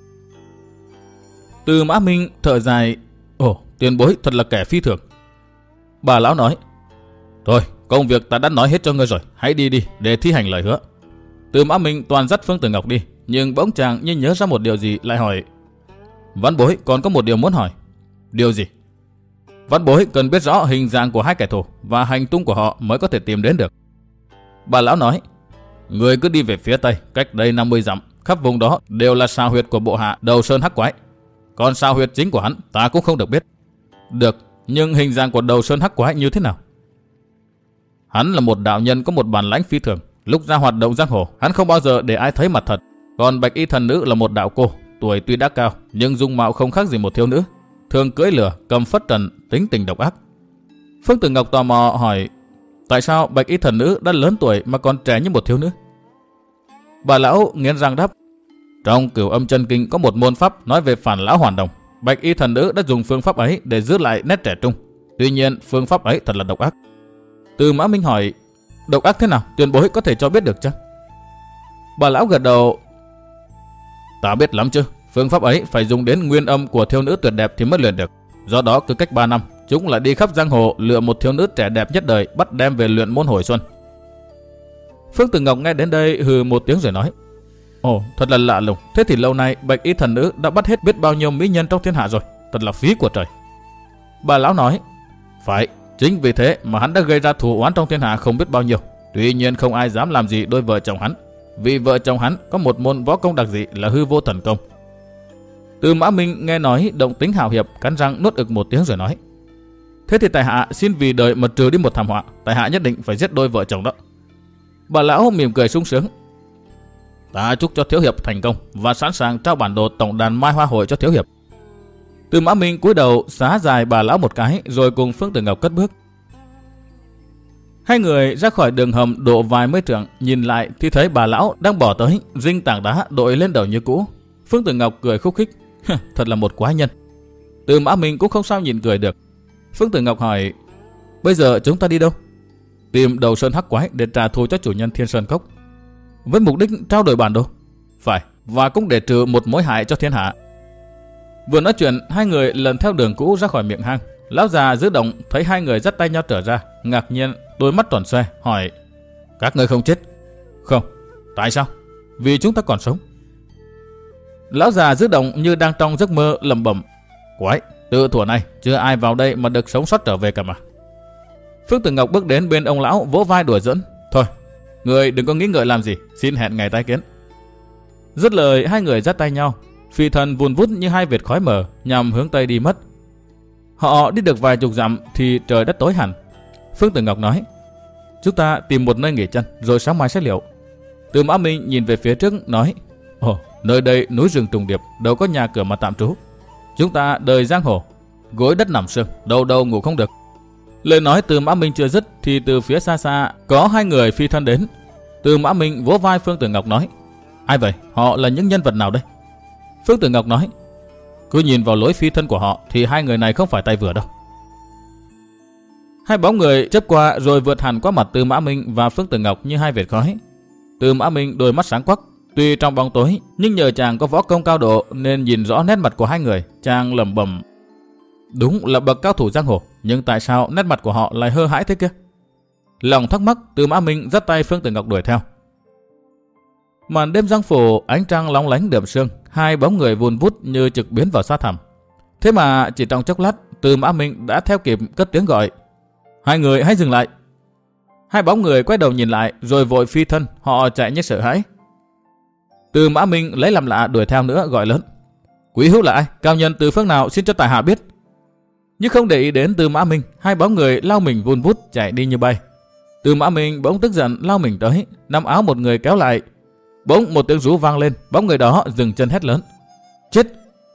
Từ Mã Minh thở dài, ồ, tiền bối thật là kẻ phi thường. Bà lão nói, thôi, công việc ta đã nói hết cho ngươi rồi, hãy đi đi để thi hành lời hứa. Từ Mã Minh toàn dắt Phương Tử Ngọc đi, nhưng bỗng chàng như nhớ ra một điều gì lại hỏi, Văn bối còn có một điều muốn hỏi. Điều gì? Văn bối cần biết rõ hình dạng của hai kẻ thù và hành tung của họ mới có thể tìm đến được. Bà lão nói, người cứ đi về phía tây, cách đây 50 dặm, khắp vùng đó đều là sao huyệt của bộ hạ Đầu Sơn hắc quái. Còn sao huyệt chính của hắn ta cũng không được biết. Được, nhưng hình dạng của Đầu Sơn hắc quái như thế nào? Hắn là một đạo nhân có một bản lãnh phi thường. Lúc ra hoạt động giang hồ, hắn không bao giờ để ai thấy mặt thật. Còn bạch y thần nữ là một đạo cô, tuổi tuy đã cao nhưng dung mạo không khác gì một thiếu nữ, thường cưỡi lửa, cầm phất trần, tính tình độc ác. Phương Tử Ngọc tò mò hỏi, tại sao bạch y thần nữ đã lớn tuổi mà còn trẻ như một thiếu nữ? Bà lão nghiến răng đáp, trong Cửu Âm Chân Kinh có một môn pháp nói về phản lão hoàn đồng. Bạch y thần nữ đã dùng phương pháp ấy để giữ lại nét trẻ trung. Tuy nhiên phương pháp ấy thật là độc ác. Từ Mã Minh hỏi, độc ác thế nào, tiền bối có thể cho biết được chăng? Bà lão gật đầu, ta biết lắm chứ. Phương pháp ấy phải dùng đến nguyên âm của thiếu nữ tuyệt đẹp thì mới luyện được. Do đó cứ cách 3 năm, chúng lại đi khắp giang hồ lựa một thiếu nữ trẻ đẹp nhất đời, bắt đem về luyện môn hồi xuân. Phương Tử Ngọc nghe đến đây hừ một tiếng rồi nói, ồ, thật là lạ lùng. Thế thì lâu nay bạch y thần nữ đã bắt hết biết bao nhiêu mỹ nhân trong thiên hạ rồi, thật là phí của trời. Bà lão nói, phải, chính vì thế mà hắn đã gây ra thù oán trong thiên hạ không biết bao nhiêu. Tuy nhiên không ai dám làm gì đôi vợ chồng hắn, vì vợ chồng hắn có một môn võ công đặc dị là hư vô thần công. Từ Mã Minh nghe nói động tính hào hiệp, cắn răng nuốt ực một tiếng rồi nói, thế thì tại hạ xin vì đời mà trừ đi một thảm họa, tại hạ nhất định phải giết đôi vợ chồng đó. Bà lão mỉm cười sung sướng, ta chúc cho thiếu hiệp thành công và sẵn sàng trao bản đồ tổng đàn Mai Hoa Hội cho thiếu hiệp. Từ Mã Minh cúi đầu xá dài bà lão một cái rồi cùng Phương Tử Ngọc cất bước. Hai người ra khỏi đường hầm độ vài mươi trượng, nhìn lại thì thấy bà lão đang bỏ tới, rinh tảng đá đội lên đầu như cũ. Phương Tử Ngọc cười khúc khích, thật là một quái nhân. Từ Mã Minh cũng không sao nhìn cười được. Phương Tử Ngọc hỏi, bây giờ chúng ta đi đâu? Tìm Đầu Sơn Hắc Quái để trả thù cho chủ nhân Thiên Sơn Cốc. Với mục đích trao đổi bản đồ? Phải, và cũng để trừ một mối hại cho thiên hạ. Vừa nói chuyện, hai người lần theo đường cũ ra khỏi miệng hang. Lão già giữ động thấy hai người dắt tay nhau trở ra, ngạc nhiên, đôi mắt tròn xoe, hỏi, các ngươi không chết? Không. Tại sao? Vì chúng ta còn sống. Lão già giữ động như đang trong giấc mơ lẩm bẩm, quái, từ thuở này chưa ai vào đây mà được sống sót trở về cả mà. Phương Tử Ngọc bước đến bên ông lão, vỗ vai đùa giỡn, thôi, người đừng có nghĩ ngợi làm gì, xin hẹn ngày tái kiến. Dứt lời, hai người dắt tay nhau, phi thân vùn vút như hai vệt khói mờ, nhằm hướng tây đi mất. Họ đi được vài chục dặm thì trời đất tối hẳn. Phương Tử Ngọc nói, chúng ta tìm một nơi nghỉ chân rồi sáng mai sẽ liệu. Từ Mã Minh nhìn về phía trước nói, ồ, nơi đây núi rừng trùng điệp, đâu có nhà cửa mà tạm trú. Chúng ta đời giang hồ, gối đất nằm sương, đâu đâu ngủ không được. Lời nói Từ Mã Minh chưa dứt thì từ phía xa xa có hai người phi thân đến. Từ Mã Minh vỗ vai Phương Tử Ngọc nói, ai vậy? Họ là những nhân vật nào đây? Phương Tử Ngọc nói, cứ nhìn vào lối phi thân của họ thì hai người này không phải tay vừa đâu. Hai bóng người chớp qua rồi vượt hẳn qua mặt Từ Mã Minh và Phương Tử Ngọc như hai vệt khói. Từ Mã Minh đôi mắt sáng quắc, tuy trong bóng tối nhưng nhờ chàng có võ công cao độ nên nhìn rõ nét mặt của hai người. Chàng lẩm bẩm, đúng là bậc cao thủ giang hồ, nhưng tại sao nét mặt của họ lại hơ hãi thế kia? Lòng thắc mắc, Từ Mã Minh dắt tay Phương Tử Ngọc đuổi theo. Màn đêm giang phủ, ánh trăng lóng lánh đượm sương, hai bóng người vùn vút như trực biến vào xa thẳm. Thế mà chỉ trong chốc lát, Từ Mã Minh đã theo kịp cất tiếng gọi, hai người hãy dừng lại. Hai bóng người quay đầu nhìn lại rồi vội phi thân, họ chạy như sợ hãi. Từ Mã Minh lấy làm lạ đuổi theo nữa, gọi lớn, quý hữu là ai? Cao nhân từ phương nào, xin cho tại hạ biết. Nhưng không để ý đến Từ Mã Minh, hai bóng người lao mình vun vút chạy đi như bay. Từ Mã Minh bỗng tức giận lao mình tới, nắm áo một người kéo lại. Bỗng một tiếng rú vang lên, bóng người đó dừng chân hét lớn, chết.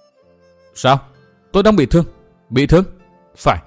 Sao? Tôi đang bị thương. Bị thương? Phải.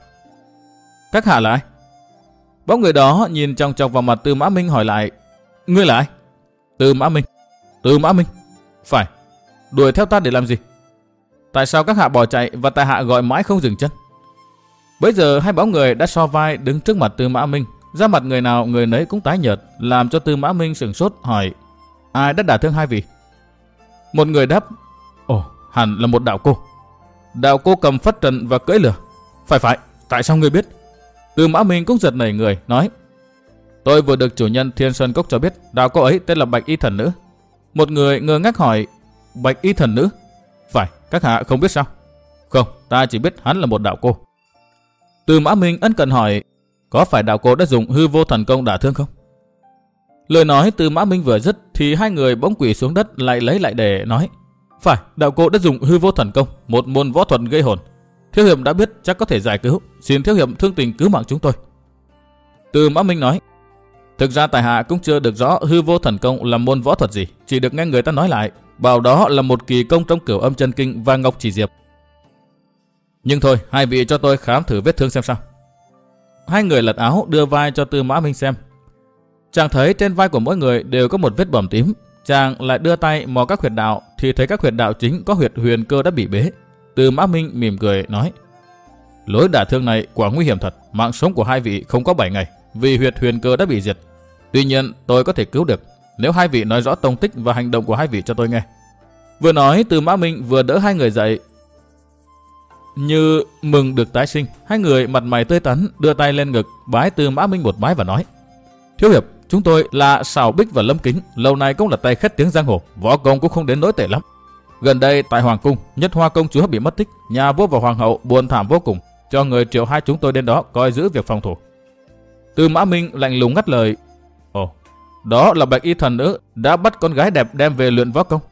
Các hạ là ai? Bóng người đó nhìn chòng chọc vào mặt Từ Mã Minh hỏi lại, ngươi là ai? Từ Mã Minh. Từ Mã Minh? Phải. Đuổi theo ta để làm gì? Tại sao các hạ bỏ chạy và tại hạ gọi mãi không dừng chân? Bây giờ hai bóng người đã so vai đứng trước mặt Từ Mã Minh, da mặt người nào người nấy cũng tái nhợt, làm cho Từ Mã Minh sửng sốt hỏi, ai đã đả thương hai vị? Một người đáp, ồ, hẳn là một đạo cô. Đạo cô cầm phất trần và cưỡi lửa. Phải, tại sao ngươi biết? Từ Mã Minh cũng giật nảy người, nói, tôi vừa được chủ nhân Thiên Sơn Cốc cho biết đạo cô ấy tên là Bạch Y Thần Nữ. Một người ngơ ngác hỏi, Bạch Y Thần Nữ? Phải, các hạ không biết sao? Không, ta chỉ biết hắn là một đạo cô. Từ Mã Minh ân cần hỏi, có phải đạo cô đã dùng hư vô thần công đả thương không? Lời nói Từ Mã Minh vừa dứt thì hai người bỗng quỳ xuống đất lại lấy lại để nói, phải, đạo cô đã dùng hư vô thần công, một môn võ thuật gây hồn. Thiếu hiệp đã biết chắc có thể giải cứu, xin thiếu hiệp thương tình cứu mạng chúng tôi. Từ Mã Minh nói, thực ra tại hạ cũng chưa được rõ hư vô thần công là môn võ thuật gì, chỉ được nghe người ta nói lại, bảo đó là một kỳ công trong Cửu Âm Chân Kinh và Ngọc Chỉ Diệp. Nhưng thôi, hai vị cho tôi khám thử vết thương xem sao. Hai người lật áo đưa vai cho Từ Mã Minh xem. Chàng thấy trên vai của mỗi người đều có một vết bầm tím. Chàng lại đưa tay mò các huyệt đạo thì thấy các huyệt đạo chính có huyệt huyền cơ đã bị bế. Từ Mã Minh mỉm cười nói, lối đả thương này quả nguy hiểm thật, mạng sống của hai vị không có 7 ngày vì huyệt huyền cơ đã bị diệt. Tuy nhiên tôi có thể cứu được nếu hai vị nói rõ tông tích và hành động của hai vị cho tôi nghe. Vừa nói Từ Mã Minh vừa đỡ hai người dậy. Như mừng được tái sinh, hai người mặt mày tươi tắn đưa tay lên ngực bái Từ Mã Minh một bái và nói, thiếu hiệp, chúng tôi là Sào Bích và Lâm Kính, lâu nay cũng là tay khét tiếng giang hồ, võ công cũng không đến nỗi tệ lắm. Gần đây tại Hoàng Cung, Nhất Hoa công chúa bị mất tích, nhà vua và hoàng hậu buồn thảm vô cùng, cho người triệu hai chúng tôi đến đó coi giữ việc phòng thủ. Từ Mã Minh lạnh lùng ngắt lời, ồ, đó là Bạch Y Thần Nữ đã bắt con gái đẹp đem về luyện võ công.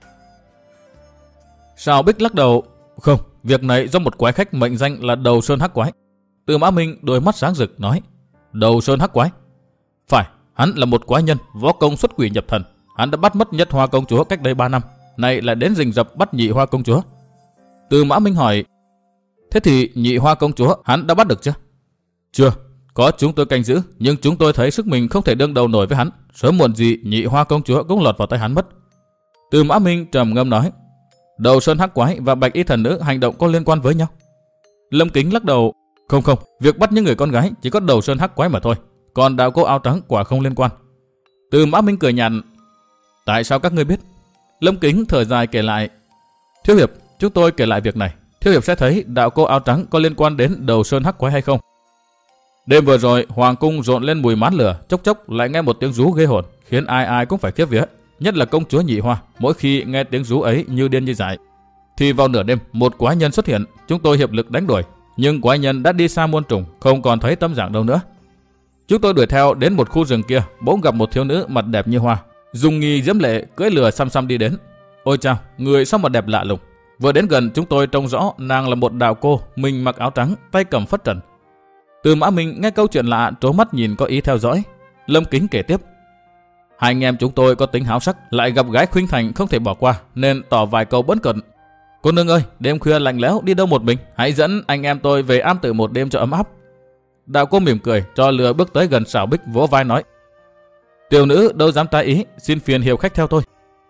Sào Bích lắc đầu, không, việc này do một quái khách mệnh danh là Đầu Sơn Hắc Quái. Từ Mã Minh đôi mắt sáng rực nói, Đầu Sơn Hắc Quái? Phải, hắn là một quái nhân, võ công xuất quỷ nhập thần. Hắn đã bắt mất Nhất Hoa công chúa cách đây 3 năm, nay lại đến rình rập bắt Nhị Hoa công chúa. Từ Mã Minh hỏi, thế thì Nhị Hoa công chúa hắn đã bắt được chưa? Chưa, Có chúng tôi canh giữ, nhưng chúng tôi thấy sức mình không thể đương đầu nổi với hắn. Sớm muộn gì Nhị Hoa công chúa cũng lọt vào tay hắn mất. Từ Mã Minh trầm ngâm nói, Đầu Sơn Hắc Quái và Bạch Y Thần Nữ hành động có liên quan với nhau? Lâm Kính lắc đầu, không, việc bắt những người con gái chỉ có Đầu Sơn Hắc Quái mà thôi, còn đạo cô áo trắng quả không liên quan. Từ Mã Minh cười nhạt, tại sao các ngươi biết? Lâm Kính thở dài kể lại, thiếu hiệp, chúng tôi kể lại việc này, thiếu hiệp sẽ thấy đạo cô áo trắng có liên quan đến Đầu Sơn Hắc Quái hay không. Đêm vừa rồi, hoàng cung rộn lên mùi mán lửa, chốc chốc lại nghe một tiếng rú ghê hồn, khiến ai ai cũng phải khiếp vía, nhất là công chúa Nhị Hoa, mỗi khi nghe tiếng rú ấy như điên như dại. Thì vào nửa đêm, một quái nhân xuất hiện, chúng tôi hiệp lực đánh đuổi, nhưng quái nhân đã đi xa muôn trùng, không còn thấy tâm dạng đâu nữa. Chúng tôi đuổi theo đến một khu rừng kia, bỗng gặp một thiếu nữ mặt đẹp như hoa, dùng nghi diễm lệ cưỡi lừa xăm xăm đi đến. Ôi chao, người sao mà đẹp lạ lùng. Vừa đến gần chúng tôi trông rõ nàng là một đạo cô, mình mặc áo trắng, tay cầm phất trần. Từ Mã Minh nghe câu chuyện lạ, trố mắt nhìn có ý theo dõi. Lâm Kính kể tiếp, hai anh em chúng tôi có tính háo sắc, lại gặp gái khuynh thành không thể bỏ qua, nên tỏ vài câu bỡn cợt. Cô nương ơi, đêm khuya lạnh lẽo đi đâu một mình, hãy dẫn anh em tôi về am tử một đêm cho ấm áp. Đạo cô mỉm cười, cho lừa bước tới gần Sảo Bích, vỗ vai nói, tiểu nữ đâu dám trái ý, xin phiền hiệp khách theo tôi.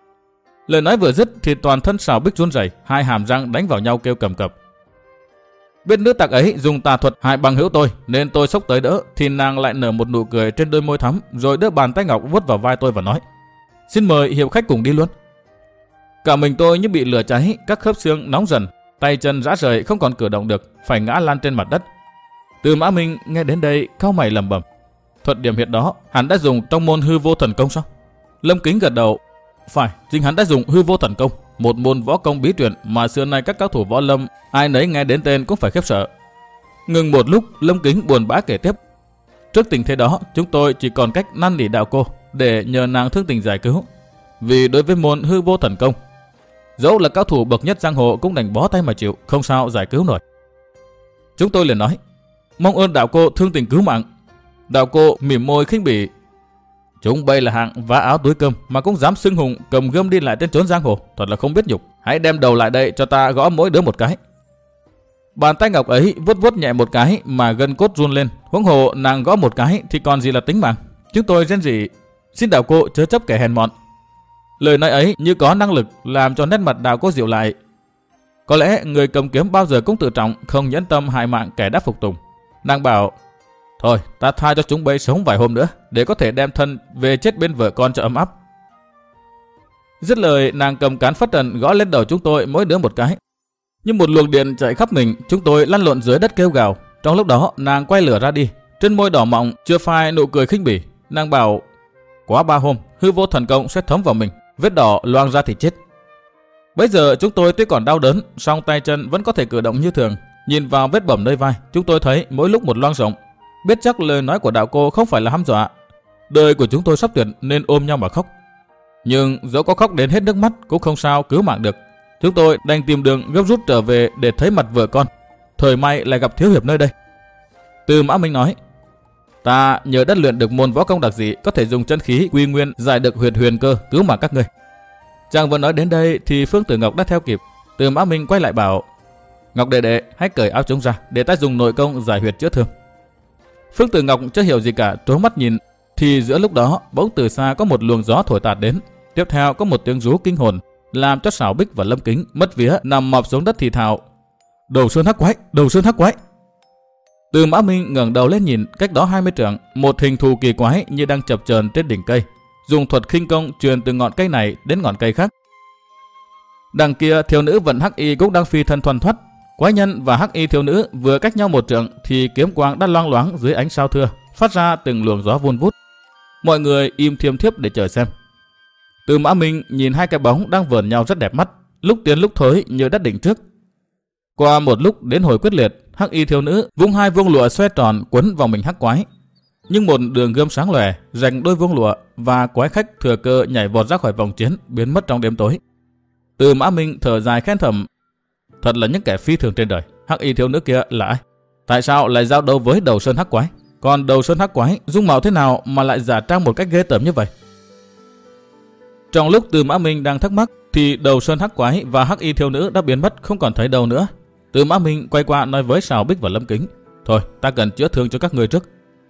Lời nói vừa dứt thì toàn thân Sảo Bích run rẩy, hai hàm răng đánh vào nhau kêu cầm cập. Biết nữ tặc ấy dùng tà thuật hại bằng hữu tôi, nên tôi xốc tới đỡ, thì nàng lại nở một nụ cười trên đôi môi thắm, rồi đưa bàn tay ngọc vuốt vào vai tôi và nói, xin mời hiệp khách cùng đi luôn. Cả mình tôi như bị lửa cháy, các khớp xương nóng dần, tay chân rã rời không còn cử động được, phải ngã lăn trên mặt đất. Từ Mã Minh nghe đến đây cau mày lẩm bẩm, thuật điểm huyệt đó hắn đã dùng trong môn hư vô thần công sao? Lâm Kính gật đầu, phải, chính hắn đã dùng hư vô thần công, một môn võ công bí truyền mà xưa nay các cao thủ võ lâm ai nấy nghe đến tên cũng phải khiếp sợ. Ngừng một lúc, Lâm Kính buồn bã kể tiếp, trước tình thế đó chúng tôi chỉ còn cách năn nỉ đạo cô để nhờ nàng thương tình giải cứu, vì đối với môn hư vô thần công, dẫu là cao thủ bậc nhất giang hồ cũng đành bó tay mà chịu, không sao giải cứu nổi. Chúng tôi liền nói, mong ơn đạo cô thương tình cứu mạng. Đạo cô mỉm môi khinh bỉ, chúng bây là hạng vá áo túi cơm mà cũng dám xưng hùng cầm gươm đi lại trên trốn giang hồ, thật là không biết nhục. Hãy đem đầu lại đây cho ta gõ mỗi đứa một cái. Bàn tay ngọc ấy vuốt vuốt nhẹ một cái mà gân cốt run lên, huống hồ nàng gõ một cái thì còn gì là tính mạng. Chúng tôi rên rỉ, xin đạo cô chớ chấp kẻ hèn mọn. Lời nói ấy như có năng lực làm cho nét mặt đạo cô dịu lại. Có lẽ người cầm kiếm bao giờ cũng tự trọng, không nhẫn tâm hại mạng kẻ đã phục tùng. Nàng bảo, thôi ta tha cho chúng bây sống vài hôm nữa, để có thể đem thân về chết bên vợ con cho ấm áp. Dứt lời, nàng cầm cán phất trần gõ lên đầu chúng tôi mỗi đứa một cái. Như một luồng điện chạy khắp mình, chúng tôi lăn lộn dưới đất kêu gào. Trong lúc đó nàng quay lửa ra đi, trên môi đỏ mọng chưa phai nụ cười khinh bỉ. Nàng bảo, quá 3 hôm hư vô thần công sẽ thấm vào mình, vết đỏ loang ra thì chết. Bây giờ chúng tôi tuy còn đau đớn, song tay chân vẫn có thể cử động như thường. Nhìn vào vết bầm nơi vai, chúng tôi thấy mỗi lúc một loang rộng. Biết chắc lời nói của đạo cô không phải là hăm dọa. Đời của chúng tôi sắp tuyệt nên ôm nhau mà khóc. Nhưng dẫu có khóc đến hết nước mắt cũng không sao cứu mạng được. Chúng tôi đành tìm đường gấp rút trở về để thấy mặt vợ con. Thời may lại gặp thiếu hiệp nơi đây. Từ Mã Minh nói, ta nhờ đất luyện được môn võ công đặc dị, có thể dùng chân khí quy nguyên giải được huyệt huyền cơ cứu mạng các ngươi. Chàng vừa nói đến đây thì Phương Tử Ngọc đã theo kịp. Từ Mã Minh quay lại bảo, Ngọc đệ đệ, hãy cởi áo chúng ra để ta dùng nội công giải huyệt chữa thương. Phương Tử Ngọc chưa hiểu gì cả, trố mắt nhìn. Thì giữa lúc đó bỗng từ xa có một luồng gió thổi tạt đến. Tiếp theo có một tiếng rú kinh hồn, làm cho Sảo Bích và Lâm Kính mất vía nằm mọp xuống đất thì thào, Đầu Sơn Hắc Quái, Đầu Sơn Hắc Quái. Từ Mã Minh ngẩng đầu lên nhìn, cách đó 20 trượng, một hình thù kỳ quái như đang chập chờn trên đỉnh cây, dùng thuật khinh công truyền từ ngọn cây này đến ngọn cây khác. Đằng kia thiếu nữ vận hắc y cũng đang phi thân thoăn thoắt. Quái nhân và hắc y thiếu nữ vừa cách nhau một trượng thì kiếm quang đã loang loáng dưới ánh sao thưa, phát ra từng luồng gió vun vút. Mọi người im thiêm thiếp để chờ xem. Từ Mã Minh nhìn hai cái bóng đang vờn nhau rất đẹp mắt, lúc tiến lúc thối như đất đỉnh trước. Qua một lúc đến hồi quyết liệt, hắc y thiếu nữ vung hai vuông lụa xoe tròn quấn vào mình hắc quái. Nhưng một đường gươm sáng lòe rành đôi vuông lụa và quái khách thừa cơ nhảy vọt ra khỏi vòng chiến, biến mất trong đêm tối. Từ Mã Minh thở dài khen thầm, thật là những kẻ phi thường trên đời. Hắc y thiếu nữ kia là ai? Tại sao lại giao đấu với Đầu Sơn Hắc Quái? Còn Đầu Sơn Hắc Quái dung mạo thế nào mà lại giả trang một cách ghê tởm như vậy? Trong lúc Từ Mã Minh đang thắc mắc thì Đầu Sơn Hắc Quái và hắc y thiếu nữ đã biến mất không còn thấy đâu nữa. Từ Mã Minh quay qua nói với Sảo Bích và Lâm Kính, thôi ta cần chữa thương cho các người trước.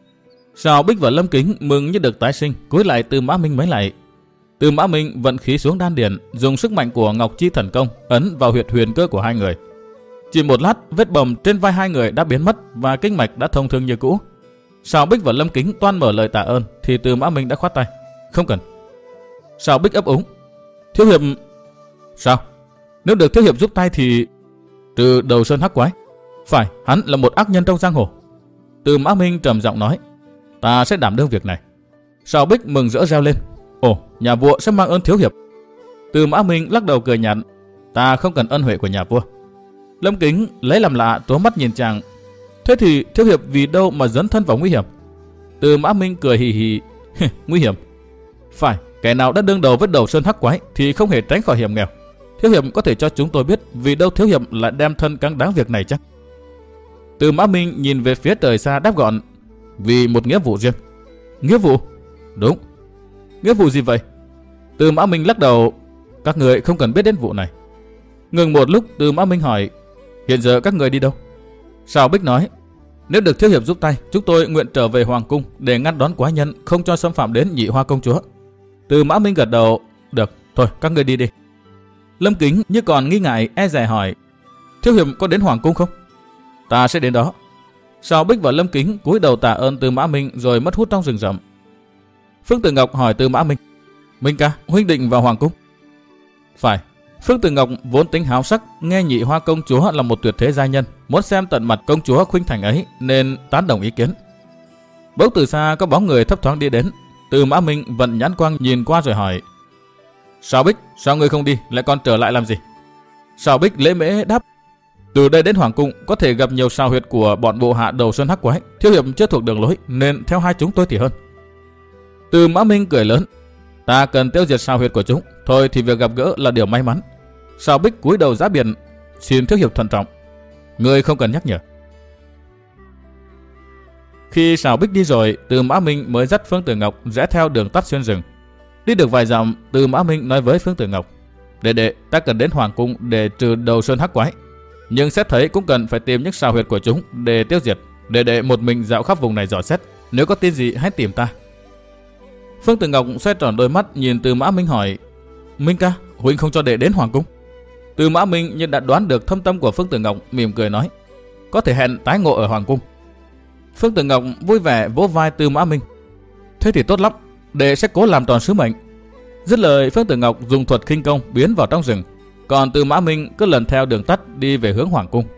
Sào Bích và Lâm Kính mừng như được tái sinh, cúi lại Tư Mã Minh mấy lại. Tư Mã Minh vận khí xuống đan điền, dùng sức mạnh của Ngọc Chi thần công ấn vào huyệt huyền cơ của hai người. Chỉ một lát, vết bầm trên vai hai người đã biến mất và kinh mạch đã thông thương như cũ. Sào Bích và Lâm Kính toan mở lời tạ ơn thì Tư Mã Minh đã khoát tay. Không cần. Sào Bích ấp úng. Thiếu hiệp... Sao? Nếu được thiếu hiệp giúp tay thì... Trừ Đầu Sơn Hắc Quái. Phải, hắn là một ác nhân trong giang hồ. Tư Mã Minh trầm giọng nói. Ta sẽ đảm đương việc này. Sào Bích mừng rỡ reo lên. Ồ, nhà vua sẽ mang ơn thiếu hiệp. Tư Mã Minh lắc đầu cười nhạt. Ta không cần ân huệ của nhà vua. Lâm Kính lấy làm lạ trố mắt nhìn chàng. Thế thì thiếu hiệp vì đâu mà dấn thân vào nguy hiểm? Tư Mã Minh cười hì hì. Nguy hiểm? Phải, kẻ nào đã đương đầu với Đầu Sơn Hắc Quái thì không hề tránh khỏi hiểm nghèo. Thiếu hiệp có thể cho chúng tôi biết vì đâu thiếu hiệp lại đem thân cáng đáng việc này chắc? Tư Mã Minh nhìn về phía trời xa đáp gọn. Vì một nghĩa vụ riêng. Nghĩa vụ? Đúng. Nghĩa vụ gì vậy? Tư Mã Minh lắc đầu. Các người không cần biết đến vụ này. Ngừng một lúc, Tư Mã Minh hỏi. Hiện giờ các người đi đâu? Sào Bích nói. Nếu được thiếu hiệp giúp tay, chúng tôi nguyện trở về hoàng cung để ngăn đón quái nhân, không cho xâm phạm đến Nhị Hoa công chúa. Tư Mã Minh gật đầu. Được, thôi các người đi đi. Lâm Kính như còn nghi ngại e dè hỏi. Thiếu hiệp có đến hoàng cung không? Ta sẽ đến đó. Sào Bích và Lâm Kính cúi đầu tạ ơn Tư Mã Minh rồi mất hút trong rừng rậm. Phương Tử Ngọc hỏi Tư Mã Minh. Minh ca, huynh định vào hoàng cung? Phải. Phương Tử Ngọc vốn tính háo sắc, nghe Nhị Hoa công chúa là một tuyệt thế giai nhân, muốn xem tận mặt công chúa khuynh thành ấy nên tán đồng ý kiến. Bỗng từ xa có bóng người thấp thoáng đi đến. Tư Mã Minh vận nhãn quang nhìn qua rồi hỏi. Sào Bích, sao ngươi không đi, lại còn trở lại làm gì? Sào Bích lễ mễ đáp. Từ đây đến hoàng cung có thể gặp nhiều sao huyệt của bọn bộ hạ Đầu Sơn Hắc Quái, thiếu hiệp chưa thuộc đường lối nên theo hai chúng tôi thì hơn. Tư Mã Minh cười lớn. Ta cần tiêu diệt sao huyệt của chúng, thôi thì việc gặp gỡ là điều may mắn. Sào Bích cúi đầu giá biệt. Xin thiếu hiệp thận trọng. Ngươi không cần nhắc nhở. Khi Sào Bích đi rồi, Tư Mã Minh mới dắt Phương Tử Ngọc rẽ theo đường tắt xuyên rừng. Đi được vài dặm, Tư Mã Minh nói với Phương Tử Ngọc. Đệ, ta cần đến hoàng cung để trừ Đầu Sơn Hắc Quái, nhưng xét thấy cũng cần phải tìm những sao huyệt của chúng để tiêu diệt. Đệ một mình dạo khắp vùng này dò xét, nếu có tin gì hãy tìm ta. Phương Tử Ngọc xoay tròn đôi mắt nhìn Tư Mã Minh hỏi. Minh ca, huynh không cho đệ đến hoàng cung? Tư Mã Minh như đã đoán được thâm tâm của Phương Tử Ngọc, mỉm cười nói. Có thể hẹn tái ngộ ở hoàng cung. Phương Tử Ngọc vui vẻ vỗ vai Tư Mã Minh. Thế thì tốt lắm, đệ sẽ cố làm tròn sứ mệnh. Dứt lời, Phương Tử Ngọc dùng thuật khinh công biến vào trong rừng, còn Tư Mã Minh cứ lần theo đường tắt đi về hướng hoàng cung.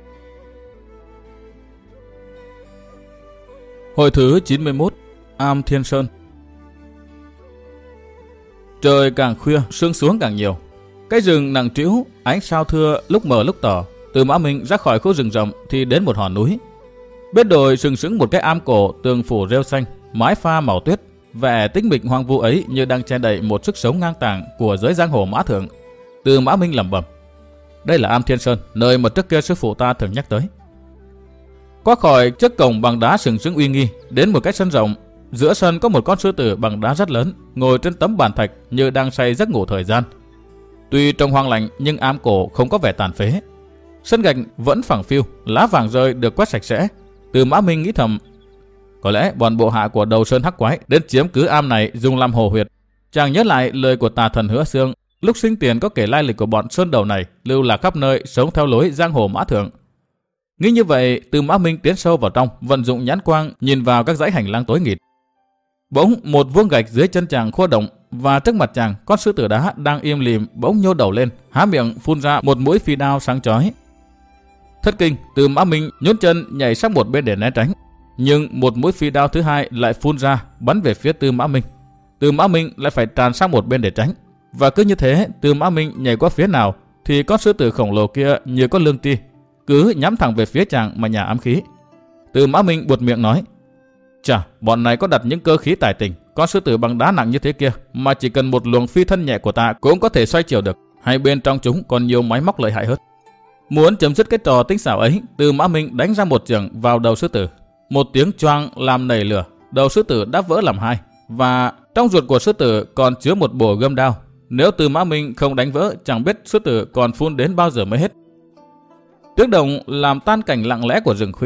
Hồi thứ 91, Am Thiên Sơn. Trời càng khuya, sương xuống càng nhiều. Cái rừng nặng trĩu, ánh sao thưa lúc mờ lúc tỏ. Tư Mã Minh ra khỏi khu rừng rậm thì đến một hòn núi. Bên đồi sừng sững một cái am cổ tường phủ rêu xanh, mái pha màu tuyết. Vẻ tĩnh mịch hoang vu ấy như đang che đậy một sức sống ngang tàng của giới giang hồ mã thượng. Tư Mã Minh lẩm bẩm. Đây là Am Thiên Sơn, nơi mà trước kia sư phụ ta thường nhắc tới. Qua khỏi chiếc cổng bằng đá sừng sững uy nghi, đến một cái sân rộng. Giữa sân có một con sư tử bằng đá rất lớn, ngồi trên tấm bàn thạch như đang say giấc ngủ thời gian. Tuy trông hoang lạnh nhưng am cổ không có vẻ tàn phế. Sân gạch vẫn phẳng phiu, lá vàng rơi được quét sạch sẽ. Tư Mã Minh nghĩ thầm, có lẽ bọn bộ hạ của Đầu Sơn Hắc Quái đến chiếm cứ am này dùng làm hồ huyệt. Chàng nhớ lại lời của tà thần Hứa Xương, lúc sinh tiền có kể lai lịch của bọn sơn đầu này lưu lạc khắp nơi, sống theo lối giang hồ mã thượng. Nghĩ như vậy, Tư Mã Minh tiến sâu vào trong, vận dụng nhãn quang nhìn vào các dãy hành lang tối nghịt. Bỗng một vuông gạch dưới chân chàng khô động, và trước mặt chàng con sư tử đá đang im lìm bỗng nhô đầu lên, há miệng phun ra một mũi phi đao sáng chói. Thất kinh, Tư Mã Minh nhún chân nhảy sang một bên để né tránh, nhưng một mũi phi đao thứ hai lại phun ra bắn về phía Tư Mã Minh. Tư Mã Minh lại phải tràn sang một bên để tránh, và cứ như thế Tư Mã Minh nhảy qua phía nào thì con sư tử khổng lồ kia như có lương tri, cứ nhắm thẳng về phía chàng mà nhả ám khí. Tư Mã Minh buột miệng nói, chà, bọn này có đặt những cơ khí tài tình, con sư tử bằng đá nặng như thế kia mà chỉ cần một luồng phi thân nhẹ của ta cũng có thể xoay chiều được, hay bên trong chúng còn nhiều máy móc lợi hại hơn. Muốn chấm dứt cái trò tinh xảo ấy, Tư Mã Minh đánh ra một chưởng vào đầu sư tử. Một tiếng choang làm nảy lửa, đầu sư tử đã vỡ làm hai, và trong ruột của sư tử còn chứa một bổ gươm đao. Nếu Tư Mã Minh không đánh vỡ, chẳng biết sư tử còn phun đến bao giờ mới hết. Tiếng động làm tan cảnh lặng lẽ của rừng khuya.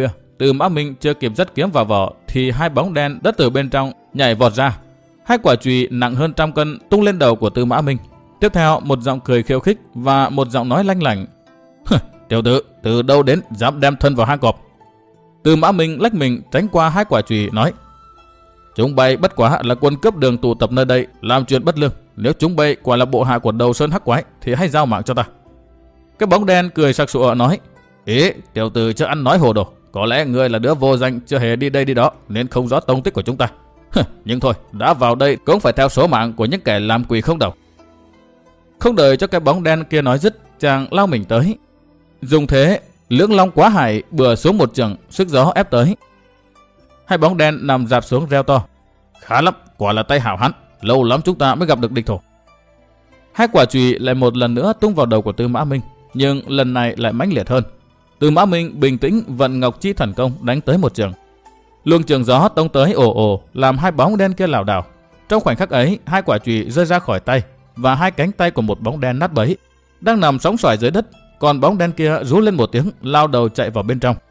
Từ Mã Minh chưa kịp dắt kiếm vào vỏ thì hai bóng đen đã từ bên trong nhảy vọt ra. Hai quả chùy nặng hơn 100 cân tung lên đầu của Từ Mã Minh. Tiếp theo một giọng cười khiêu khích và một giọng nói lanh lảnh. Tiểu tử, từ đâu đến dám đem thân vào hang cọp? Từ Mã Minh lách mình tránh qua hai quả chùy nói. Chúng bay bất quá là quân cướp đường tụ tập nơi đây làm chuyện bất lương. Nếu chúng bay quả là bộ hạ của Đầu Sơn Hắc Quái thì hãy giao mạng cho ta. Cái bóng đen cười sặc sụa nói. Ý, tiểu tử chưa ăn nói hồ đồ. Có lẽ ngươi là đứa vô danh chưa hề đi đây đi đó nên không rõ tông tích của chúng ta. Nhưng thôi, đã vào đây cũng phải theo số mạng của những kẻ làm quỷ không đầu. Không đợi cho cái bóng đen kia nói dứt, chàng lao mình tới. Dùng thế, lưỡng long quá hải bừa xuống một chưởng, sức gió ép tới. Hai bóng đen nằm rạp xuống reo to. Khá lắm, quả là tay hảo hán, lâu lắm chúng ta mới gặp được địch thủ. Hai quả chùy lại một lần nữa tung vào đầu của Tư Mã Minh, nhưng lần này lại mãnh liệt hơn. Tư Mã Minh bình tĩnh vận Ngọc Chi Thần Công đánh tới một trường. Luồng trường gió tông tới ồ ồ làm hai bóng đen kia lảo đảo. Trong khoảnh khắc ấy, hai quả chùy rơi ra khỏi tay và hai cánh tay của một bóng đen nát bấy, đang nằm sóng xoài dưới đất. Còn bóng đen kia rú lên một tiếng, lao đầu chạy vào bên trong.